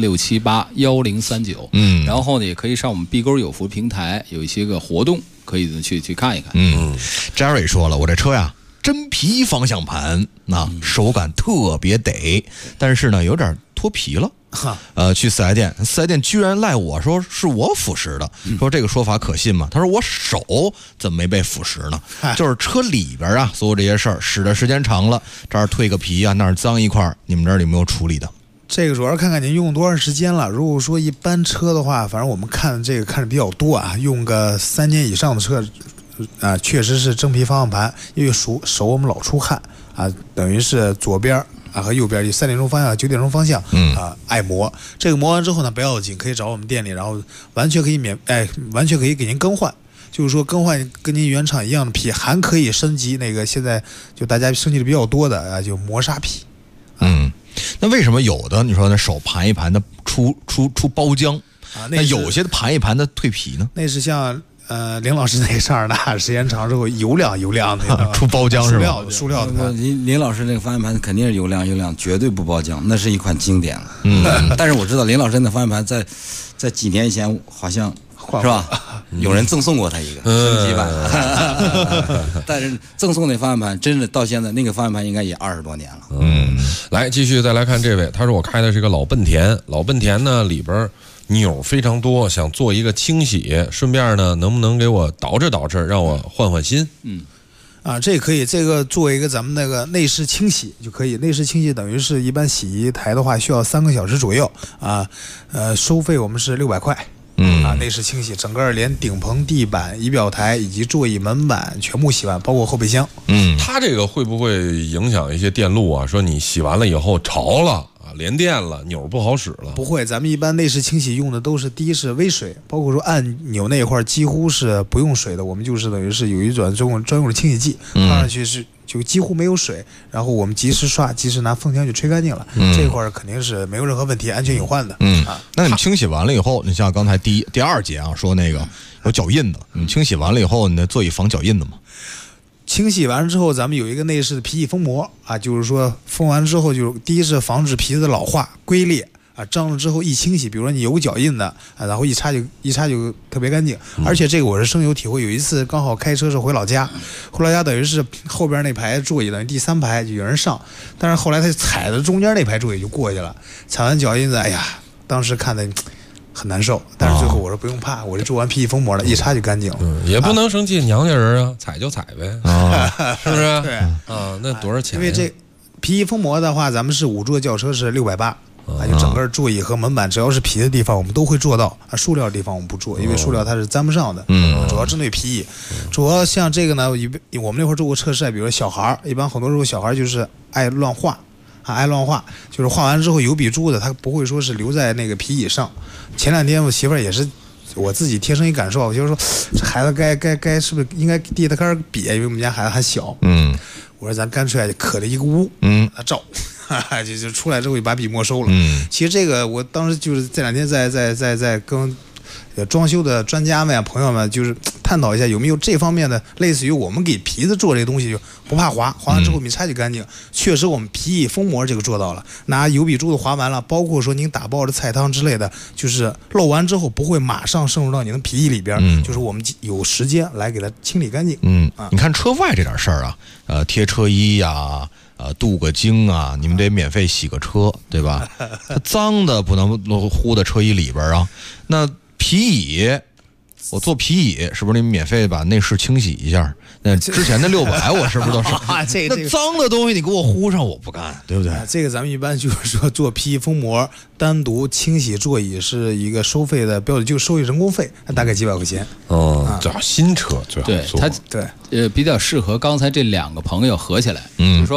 400-678-1039。然后呢，也可以上我们碧沟有福平台，有一些个活动可以去看一看。 Jerry 说了，我这车呀，真皮方向盘，那手感特别得，但是呢有点脱皮了。去4S店，4S店居然赖我说是我腐蚀的，说这个说法可信吗？他说我手怎么没被腐蚀呢？就是车里边啊，所有这些事儿使的时间长了，这儿蜕个皮啊，那儿脏一块，你们这儿有没有处理的？ 这个主要看看您用多长时间了。如果说一般车的话，反正我们看这个看的比较多啊，用个3年以上的车啊，确实是真皮方向盘，因为手我们老出汗啊，等于是左边啊和右边3点钟方向、9点钟方向爱磨。这个磨完之后呢，不要紧，可以找我们店里，然后完全可以完全可以给您更换。就是说更换跟您原厂一样的皮，还可以升级那个现在就大家升级的比较多的啊，就磨砂皮。 那为什么有的你说那手盘一盘的出包浆啊？ 那有些盘一盘的蜕皮呢？ 那是像林老师那个上的，时间长之后油亮的出包浆是吧？ 塑料的。 林老师那个方向盘肯定是油亮，绝对不包浆，那是一款经典了。但是我知道林老师那方向盘在几年以前好像是吧？有人赠送过他一个升级版，但是赠送那方向盘真的到现在那个方向盘应该也20多年了。 来继续再来看这位，他说我开的是个老奔田呢，里边钮非常多，想做一个清洗，顺便呢能不能给我捯饬让我换心？ 这可以，这个做一个咱们那个内饰清洗就可以。内饰清洗等于是一般洗衣台的话需要3个小时左右啊，收费我们是600块。内饰清洗整个连顶棚、地板、仪表台以及座椅、门板全部洗完，包括后备箱。 它这个会不会影响一些电路啊？说你洗完了以后潮了啊，连电了，钮不好使了？ 不会，咱们一般内饰清洗用的都是第一是微水，包括说按钮那一块几乎是不用水的，我们就是等于是有一种专用的清洗剂，放上去是就几乎没有水，然后我们及时刷，及时拿风枪就吹干净了。这块肯定是没有任何问题，安全隐患的。 那你们清洗完了以后，你像刚才第2节啊说那个有脚印子，你清洗完了以后，你的座椅防脚印子吗？ 清洗完之后，咱们有一个内饰的皮椅封膜啊，就是说封完之后，就第一是防止皮子的老化龟裂。脏了之后一清洗，比如说你有脚印的然后一擦就特别干净。而且这个我是深有体会，有一次刚好开车是回老家等于是后边那排座椅等于第3排就有人上，但是后来他踩着中间那排座椅就过去了，踩完脚印子，哎呀，当时看的很难受，但是最后我说不用怕，我这做完皮衣封膜了，一擦就干净了。 也不能生气，娘家人啊，踩就踩呗，是不是？ 对那多少钱？ 因为这皮衣封膜的话，咱们是5座轿车是680。就整个座椅和门板，只要是皮的地方我们都会做到塑料的地方我们不做，因为塑料它是粘不上的。主要针对皮椅。主要像这个呢，我们那会儿做过测试，比如说小孩一般很多时候小孩就是爱乱画就是画完之后有笔珠的，他不会说是留在那个皮椅上。前2天我媳妇儿也是我自己贴身一感受，我就说这孩子该是不是应该递他根笔，因为我们家孩子还小。我说咱干脆刻了一个屋，照。就出来之后就把笔没收了。其实这个我当时就是这2天在跟装修的专家们朋友们就是探讨一下有没有这方面的，类似于我们给皮子做这个东西就不怕划完之后你擦就干净。确实我们皮椅封膜这个做到了，拿油笔珠子划完了，包括说您打包的菜汤之类的，就是漏完之后不会马上渗入到你的皮椅里边，就是我们有时间来给它清理干净。 你看车外这点事儿啊，贴车衣呀。镀个晶啊，你们得免费洗个车，对吧？它脏的不能糊到车衣里边啊。那皮椅，我做皮椅是不是你们免费把内饰清洗一下？那之前的600我是不是都是？那脏的东西你给我糊上，我不干，对不对？ 这个咱们一般就是说做皮衣封膜，单独清洗座椅是一个收费的标准，就收一人工费，大概几百块钱。 最好新车最好做。 对， 比较适合刚才这2个朋友合起来，就是说。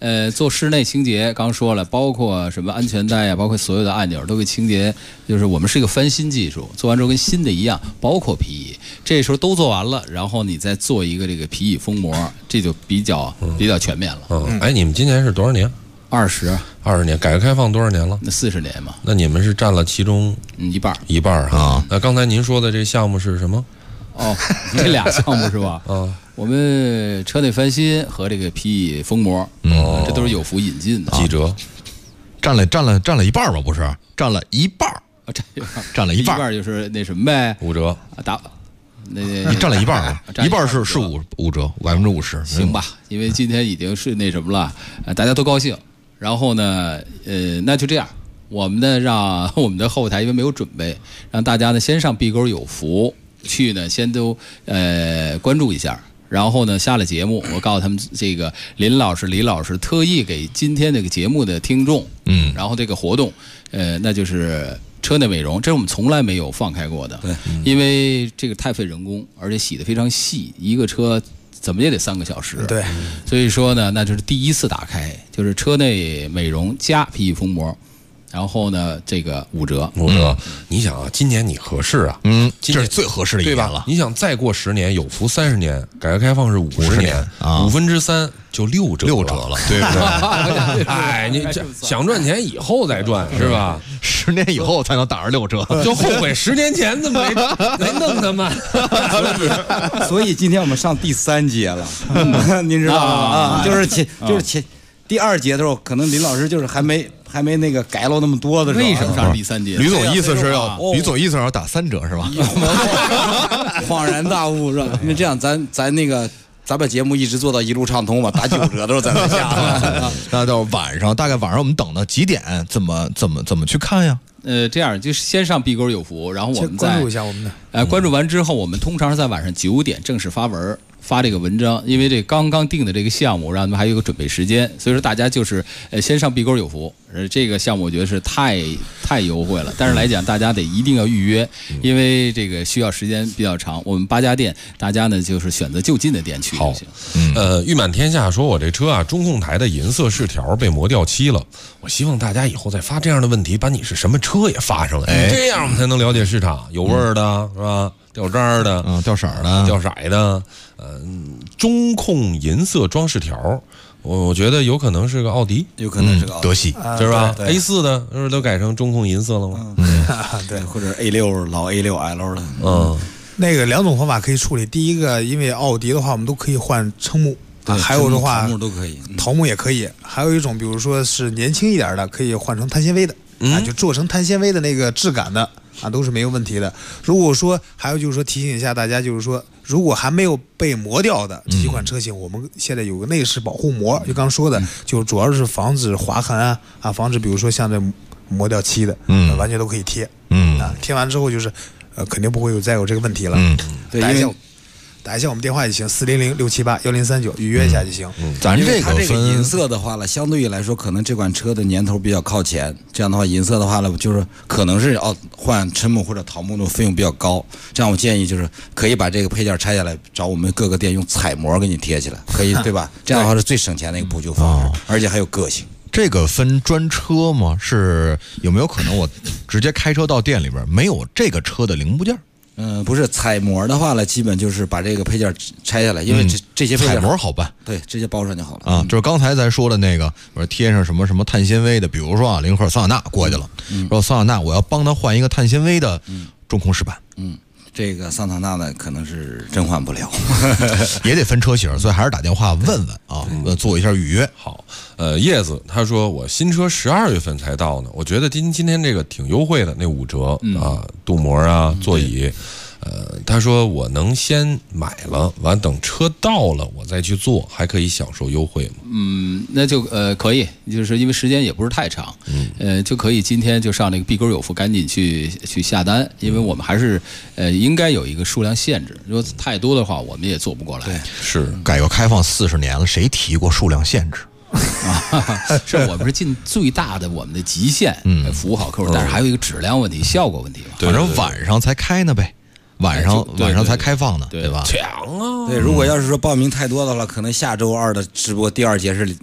做室内清洁，刚说了，包括什么安全带呀，包括所有的按钮都给清洁，就是我们是一个翻新技术，做完之后跟新的一样，包括皮椅，这时候都做完了，然后你再做一个这个皮椅封膜，这就比较全面了。 哎，你们今年是多少年 ？20 年，改革开放多少年了？ 那40年嘛。 那你们是占了其中一半啊。那刚才您说的这项目是什么？ 哦，这俩项目是吧？我们车内翻新和这个皮椅封膜，这都是有福引进的。 几折？ 占了一半吧？不是，占了一半。占了一半就是那什么呗 ，5折那占了一半，一半是5折，50%， 行吧？因为今天已经是那什么了，大家都高兴。然后呢，那就这样，我们呢让我们的后台因为没有准备，让大家呢先上碧沟有福去呢，先都关注一下。然后呢，下了节目，我告诉他们，这个林老师、李老师特意给今天这个节目的听众，然后这个活动，那就是车内美容，这是我们从来没有放开过的， 对， 因为这个太费人工，而且洗得非常细，一个车怎么也得3个小时， 对， 所以说呢，那就是第一次打开，就是车内美容加皮椅封膜。然后呢，这个5折， 你想啊，今年你合适啊， 这是最合适的一年了。 你想再过10年，有福30年，改革开放是50年，3/5就6折了，对不对？ 哎，你这想赚钱以后再赚是吧 ？10年以后才能打上6折， 就后悔10年前怎么没弄他们。 所以今天我们上第3节了，您知道吗？就是前第2节的时候，可能林老师就是还没那个改了那么多的时候。 为什么上第3节？ 吕总意思是要打3折是吧？ 恍然大悟是吧？因为这样咱那个。咱把节目一直做到一路畅通吧，打9折的时候咱再下。 那到大概晚上我们等到几点？怎么去看呀？ 这样就是先上碧沟有福，然后我们再关注一下我们的。 关注完之后，我们通常是在晚上9点正式发这个文章，因为这刚刚定的这个项目，让他们还有一个准备时间，所以说大家就是先上碧沟有福。这个项目我觉得是太优惠了，但是来讲大家一定要预约，因为这个需要时间比较长。我们8家店，大家呢就是选择就近的店去就行。 誉满天下说我这车啊，中控台的银色饰条被磨掉漆了，我希望大家以后再发这样的问题，把你是什么车也发上来，这样我们才能了解市场，有味儿的是吧？掉渣的， 掉色的，中控银色装饰条。我觉得有可能是个奥迪， 有可能是个德系， 是吧 ？A4 的是不是都改成中控银色了吗？ 对，或者 A6 老 A6L 的， 那个2种方法可以处理。第一个，因为奥迪的话，我们都可以换瞠目，还有的话， 桃木都可以， 桃木也可以。还有一种，比如说是年轻一点的，可以换成碳纤维的，就做成碳纤维的那个质感的。都是没有问题的。如果说还有就是说提醒一下大家，就是说如果还没有被磨掉的这几款车型，我们现在有个内饰保护膜，就刚说的，就主要是防止划痕防止比如说像这磨掉漆的，完全都可以贴，贴完之后就是肯定不会再有这个问题了。 对， 打一下我们电话就行，400-678-1039预约一下就行。 咱这个银色的话了，相对于来说，可能这款车的年头比较靠前。这样的话，银色的话呢，就是可能是换瞠目或者桃木的费用比较高。这样我建议就是可以把这个配件拆下来，找我们各个店用彩膜给你贴起来，可以对吧？这样的话是最省钱的一个补救方式，而且还有个性。 这个分专车吗？是有没有可能我直接开车到店里边没有这个车的零部件？ 不是彩膜的话呢，基本就是把这个配件拆下来，因为这些配件彩膜好办， 对，直接包上就好了。 就是刚才咱说的那个，我贴上什么碳纤维的，比如说领克桑塔纳过去了，然后桑塔纳我要帮他换一个碳纤维的中控饰板， 这个桑塔纳呢可能是真换不了， 也得分车型，所以还是打电话问问啊，做一下预约。 好，叶子他说我新车12月份才到呢，我觉得今天这个挺优惠的，那5折镀膜啊，座椅。他说我能先买了，完等车到了我再去做，还可以享受优惠吗？ 那就可以，就是因为时间也不是太长，就可以今天就上那个碧沟有福，赶紧去下单，因为我们还是应该有一个数量限制，如果太多的话，我们也做不过来。 对， 是改革开放40年了，谁提过数量限制？ 是我们是尽最大的我们的极限，服务好客户，但是还有一个质量问题、效果问题嘛。 反正晚上才开呢呗。晚上才开放呢，对吧？ 抢啊！对，如果要是说报名太多的话，可能下周2的直播第2节是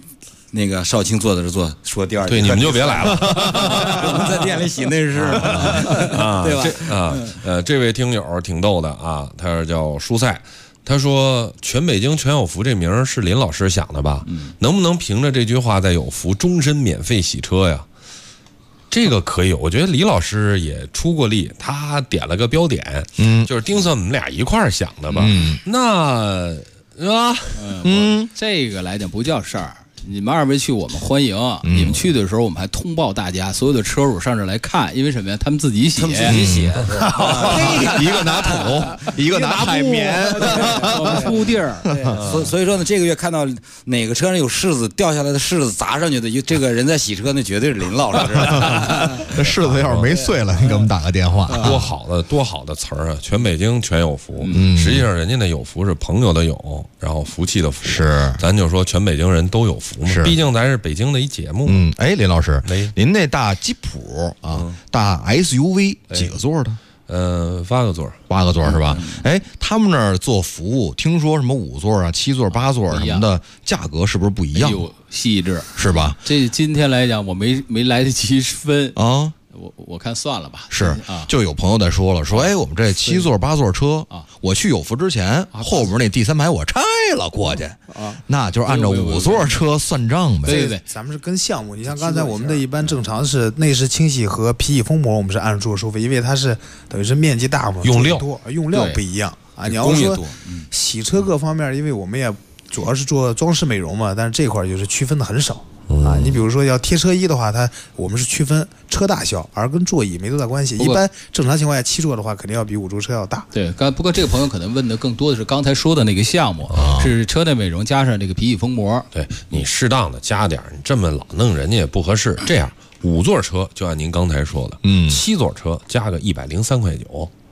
那个少卿坐在这说第二节课， 对，你们就别来了。 我们在店里洗内饰啊， 对吧？ 这位听友挺逗的啊，他叫蔬菜。他说：“全北京全有福这名是林老师想的吧？能不能凭着这句话在有福终身免费洗车呀？”这个可以，我觉得李老师也出过力，他点了个标点，就是丁算我们俩一块儿想的吧？那是吧？ 这个来讲不叫事儿。你们二位去，我们欢迎。你们去的时候，我们还通报大家，所有的车主上这来看，因为什么呀？他们自己洗， 一个拿桶，一个拿海绵， 我们铺地儿。 所以说呢，这个月看到哪个车上有柿子掉下来的柿子砸上去的，这个人在洗车，那绝对是林老师。 这柿子要是没碎了，你给我们打个电话。 多好的词儿啊！全北京全有福。实际上人家那有福是朋友的有，然后福气的福。 是， 咱就说全北京人都有福。毕竟咱是北京的一节目。 哎，林老师，您那大吉普啊，大 SUV 几个座的 ？8个座 ，8个座是吧？哎，他们那儿做服务，听说什么5座啊、7座、8座什么的，价格是不是不一样？ 细致是吧？ 这今天来讲，我没来得及分啊。 我看算了吧。 是，就有朋友在说了，说哎，我们这7座8座车啊，我去有福之前，后边那第3排我拆了过去啊，那就是按照5座车算账呗。 对， 咱们是跟项目。你像刚才我们的一般正常是内饰清洗和皮椅封膜，我们是按住收费，因为它是等于是面积大嘛， 用料多，用料不一样啊。你要说洗车各方面，因为我们也主要是做装饰美容嘛，但是这块就是区分的很少。啊，你比如说要贴车衣的话，我们是区分车大小，而跟座椅没多大关系。一般正常情况下，7座的话肯定要比5座车要大。 对，不过这个朋友可能问的更多的是刚才说的那个项目，是车内美容加上这个皮椅封膜。 对，你适当的加点，你这么老弄人家也不合适。这样，5座车就按您刚才说的，7座车加个103.9块。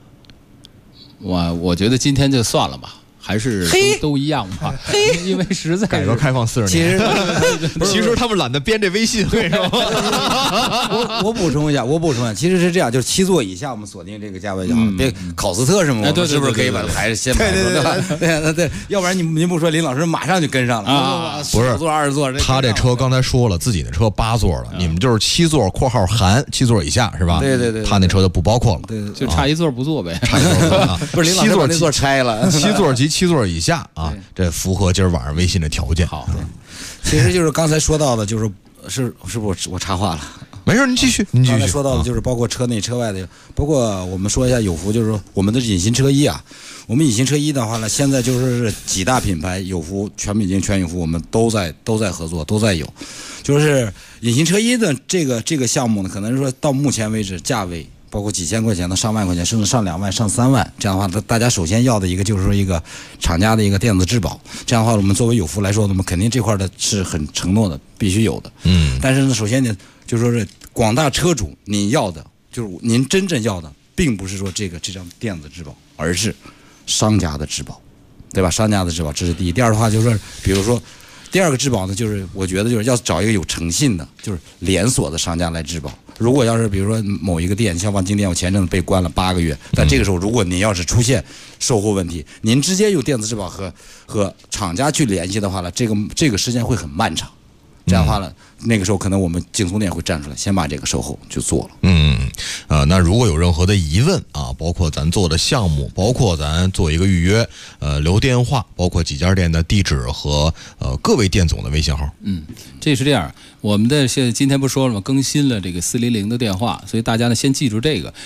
我觉得今天就算了吧。还是都一样吧，因为实在改革开放40年，其实他们懒得编这微信，为什么？ 我补充一下，其实是这样，就是7座以下我们锁定这个价位就好了。别考斯特什么，我们是不是可以把牌子先买出？对，要不然您不说，林老师马上就跟上了啊！ 不是 10座20座， 他这车刚才说了，自己的车8座了，你们就是7座（括号含7座以下）是吧？ 对， 他那车就不包括了， 对， 就差1座不坐呗。 差1座啊， 不是7座那座拆了 ，7座及7座以下啊，这符合今儿晚上微信的条件。 好，其实就是刚才说到的，是不是我插话了？ 没事，您继续。 刚才说到的就是包括车内车外的，包括我们说一下有福，就是说我们的隐形车衣啊。我们隐形车衣的话呢，现在就是几大品牌，有福、全北京、全有福，我们都在合作，都在有。就是隐形车衣的这个项目呢，可能说到目前为止价位。包括几千块钱的、上万块钱，甚至上2万、上3万，这样的话，大家首先要的一个就是说一个厂家的一个电子质保。这样的话，我们作为有福来说，我们肯定这块的是很承诺的，必须有的。但是呢，首先呢，就是说是广大车主，您要的就是您真正要的，并不是说这张电子质保，而是商家的质保，对吧？商家的质保，这是第一。第二的话，就是说，比如说。第二个质保呢，就是我觉得就是要找一个有诚信的，就是连锁的商家来质保。如果要是比如说某一个店，像望京店，我前阵子被关了8个月，但这个时候如果您要是出现售后问题，您直接用电子质保和厂家去联系的话呢，这个时间会很漫长。这样的话呢，那个时候可能我们劲松店会站出来，先把这个售后就做了。 那如果有任何的疑问啊，包括咱做的项目，包括咱做一个预约，留电话，包括几家店的地址和各位店总的微信号。 这是这样，我们的今天不说了吗？更新了这个400的电话，所以大家呢先记住这个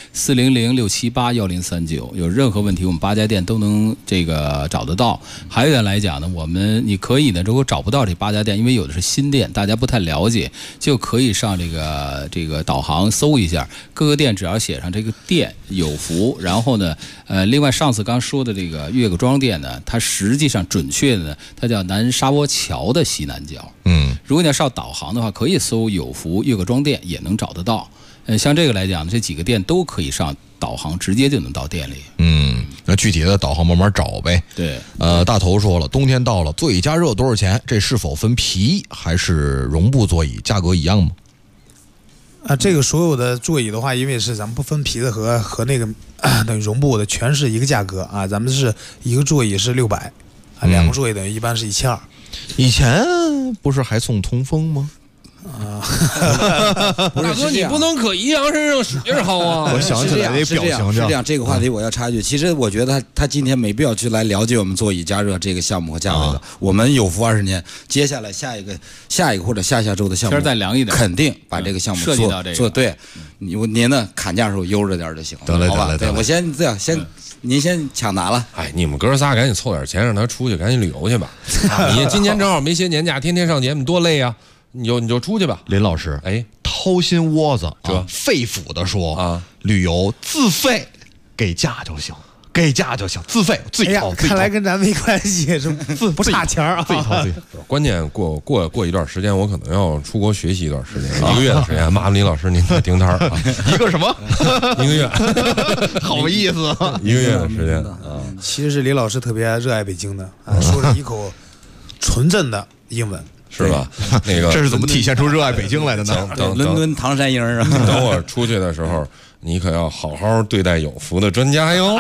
400-678-1039，有任何问题我们8家店都能这个找得到。还有一点来讲呢，你可以呢，如果找不到这8家店，因为有的是新店，大家不太了解，就可以上这个导航搜一下各个店，只要写上这个店有福，然后呢，另外上次刚说的这个岳各庄店呢，它实际上准确的呢，它叫南沙窝桥的西南角。如果你要上导航的话，可以搜有福岳各庄店也能找得到。像这个来讲呢，这几个店都可以上导航，直接就能到店里。 那具体的导航慢慢找呗。 对， 大头说了，冬天到了，座椅加热多少钱？这是否分皮还是绒布座椅？价格一样吗？ 这个所有的座椅的话，因为是咱们不分皮的和那个等于绒布的，全是一个价格啊。咱们是一个座椅是600，2个座椅等于一般是1200。 以前不是还送通风吗？ 大哥，你不能搁一阳身上使劲薅啊！ 我想起来那表情是这样，这个话题我要插一句，其实我觉得他今天没必要去来了解我们座椅加热这个项目和价位的。我们有福20年，接下来下一个或者下周的项目， 再凉一点， 肯定把这个项目设计到这个做对。您呢砍价时候悠着点就行了，好吧？对，我先这样您先抢答了。 哎，你们哥仨赶紧凑点钱，让他出去赶紧旅游去吧。你今年正好没歇年假，天天上节目多累啊！你就出去吧， 林老师。 哎， 掏心窝子、肺腑的说啊，旅游自费，给价就行，自费自己掏。 看来跟咱没关系，是不差钱啊， 自己掏。 关键过一段时间，我可能要出国学习一段时间，1个月的时间。麻烦林老师您再盯摊啊， 一个什么 ？1个月， 好意思啊 ，1个月的时间啊。 其实是李老师特别热爱北京的，说着一口纯正的英文。 是吧？那个这是怎么体现出热爱北京来的呢？ 伦敦唐山鹰啊！ 等我出去的时候，你可要好好对待有福的专家哟，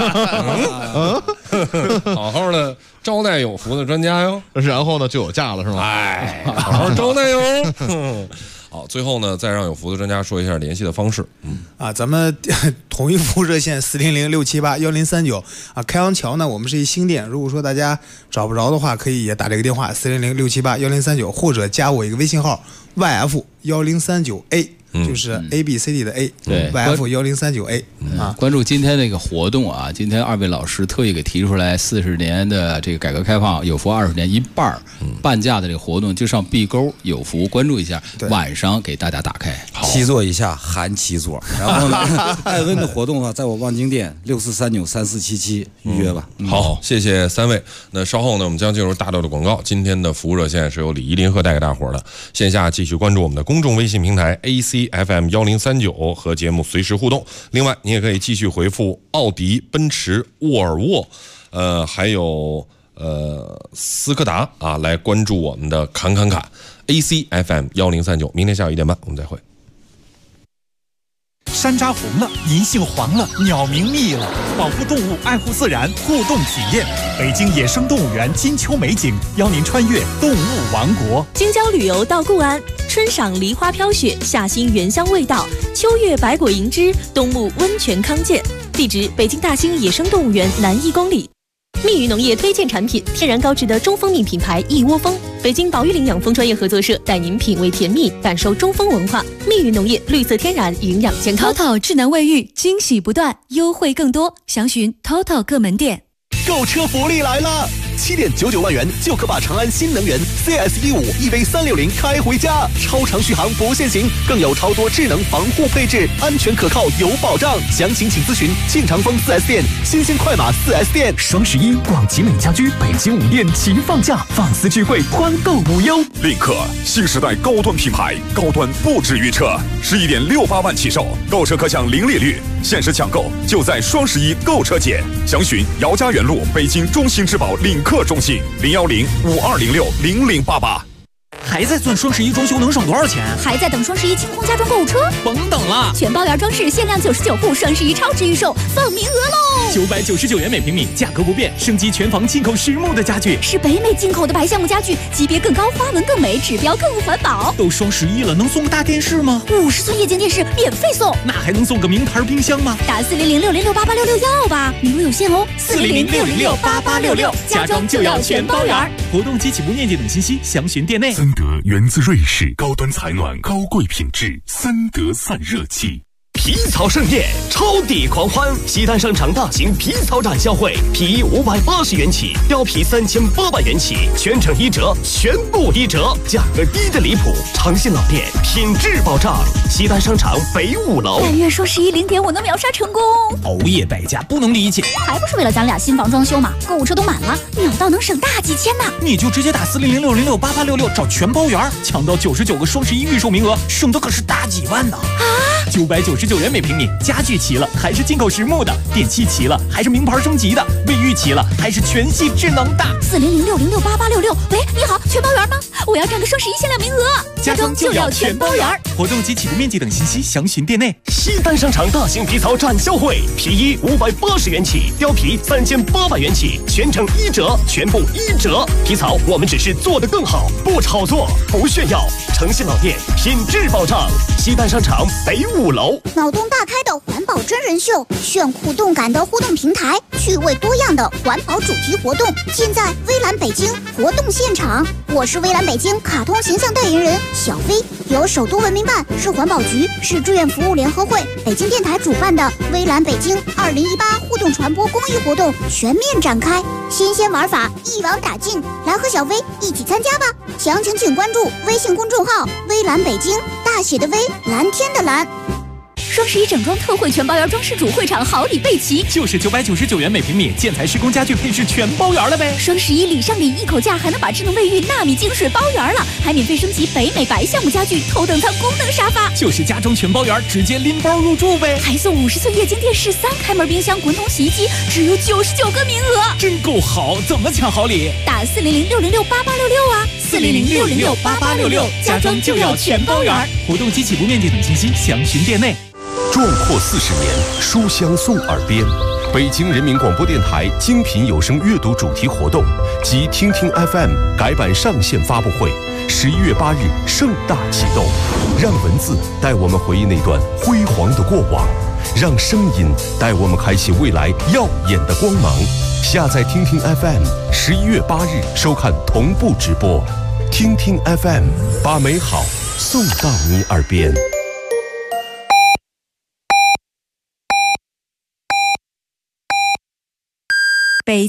好好的招待有福的专家哟。 然后呢，就有价了是吗？ 哎，好好招待哟。好，最后呢，再让有福的专家说一下联系的方式。 咱们统一服务热线400-678-1039啊。开阳桥呢，我们是一新店，如果说大家找不着的话，可以也打这个电话400-678-1039，或者加我一个微信号 YF1039A。就是 ABCD 的 A， 对 YF1039A 啊。 关注今天那个活动啊，今天2位老师特意给提出来，40年的这个改革开放，有福20年一半半价的这个活动，就上 B 沟有福关注一下，晚上给大家打开 7座以下含7座。然后呢，艾温的活动的话，在我望京店64393477预约吧。 好，谢谢3位。那稍后呢，我们将进入大段的广告。今天的服务热线是由李怡林和带给大伙的。线下继续关注我们的公众微信平台 ACFM1039和节目随时互动。另外，你也可以继续回复奥迪、奔驰、沃尔沃，还有斯柯达啊，来关注我们的侃 ACFM1039。明天下午1点半，我们再会。 山楂红了，银杏黄了，鸟鸣密了，保护动物，爱护自然，互动体验。北京野生动物园金秋美景，邀您穿越动物王国。 京郊旅游到固安，春赏梨花飘雪，夏欣原香味道，秋月百果迎之，冬沐温泉康健。地址：北京大兴野生动物园南1公里。蜜语农业推荐产品：天然高质的中蜂蜜品牌一窝蜂。北京宝玉林养蜂专业合作社带您品味甜蜜，感受中蜂文化。蜜语农业，绿色天然，营养健康。TOTO 智能卫浴，惊喜不断，优惠更多，详询 TOTO 各门店。 购车福利来了！7.99万元就可把长安新能源 CS15 EV360开回家，超长续航不限行，更有超多智能防护配置，安全可靠有保障。详情请咨询庆长丰 4S 店、新兴快马 4S 店。 双11，广集美家居北京5店齐放价，放肆聚会，欢购无忧。 领克新时代高端品牌，高端不止于车，11.68万起售，购车可享0利率，限时抢购就在双11购车节。详询姚家园路北京中兴之宝领克中心010-5206-0088。 还在算双11装修能省多少钱？ 还在等双11清空家装购物车？ 甭等了， 全包圆装饰限量99户，双11超值预售，放名额喽 ！999元每平米，价格不变，升级全房进口实木的家具， 是北美进口的白橡木家具，级别更高，花纹更美，指标更环保。 都双11了，能送个大电视吗 ？50寸液晶电视免费送， 那还能送个名牌冰箱吗？ 打400-606-8866要吧，名额有限哦。 400-606-8866，家装就要全包圆。活动及起步面积等信息，详询店内。 森德源自瑞士，高端采暖，高贵品质，森德散热器。 皮草盛宴，超抵狂欢！西单商场大型皮草展销会，皮衣580元起，貂皮3800元起，全程1折，全部1折，价格低的离谱。诚信老店，品质保障。西单商场北5楼。 但愿双110点我能秒杀成功。 熬夜摆价不能理解， 还不是为了咱俩新房装修嘛？购物车都满了，秒到能省大几千呢。 你就直接打400-606-8866找全包圆，抢到99个双11预售名额，省的可是大几万呢！ 啊 ，999元每平米，家具齐了还是进口实木的，电器齐了还是名牌升级的，卫浴齐了还是全系智能的。 4006068866，喂，你好，全包圆吗？我要占个双11限量名额， 家装就要全包圆。活动及起步面积等信息详询店内。 西单商场大型皮草展销会，皮衣580元起，貂皮3800元起，全程1折，全部1折。皮草我们只是做得更好，不炒作，不炫耀。诚信老店，品质保障。西单商场北5楼。 脑洞大开的环保真人秀，炫酷动感的互动平台，趣味多样的环保主题活动，现在微蓝北京活动现场。我是微蓝北京卡通形象代言人小飞，由首都文明办、市环保局、市志愿服务联合会、北京电台主办的微蓝北京2018互动传播公益活动全面展开，新鲜玩法一网打尽，来和小飞一起参加吧！详情请关注微信公众号“微蓝北京”，大写的微，蓝天的蓝。 双11整装特惠全包圆装饰主会场好礼备齐， 就是999元每平米，建材施工家具配饰全包圆了呗。 双11礼上礼一口价，还能把智能卫浴纳米净水包圆了，还免费升级北美白橡木家具头等舱功能沙发， 就是家装全包圆，直接拎包入住呗。 还送50寸液晶电视、3开门冰箱、滚筒洗衣机，只有99个名额， 真够好！怎么抢好礼？ 打4006068866啊，4006068866，家装就要全包圆。 活动及起步面积等信息详询店内。 壮阔40年，书香送耳边。北京人民广播电台精品有声阅读主题活动及听听 FM 改版上线发布会，11月8日盛大启动。让文字带我们回忆那段辉煌的过往，让声音带我们开启未来耀眼的光芒。下载听听 FM，11月8日收看同步直播。听听 FM， 把美好送到你耳边。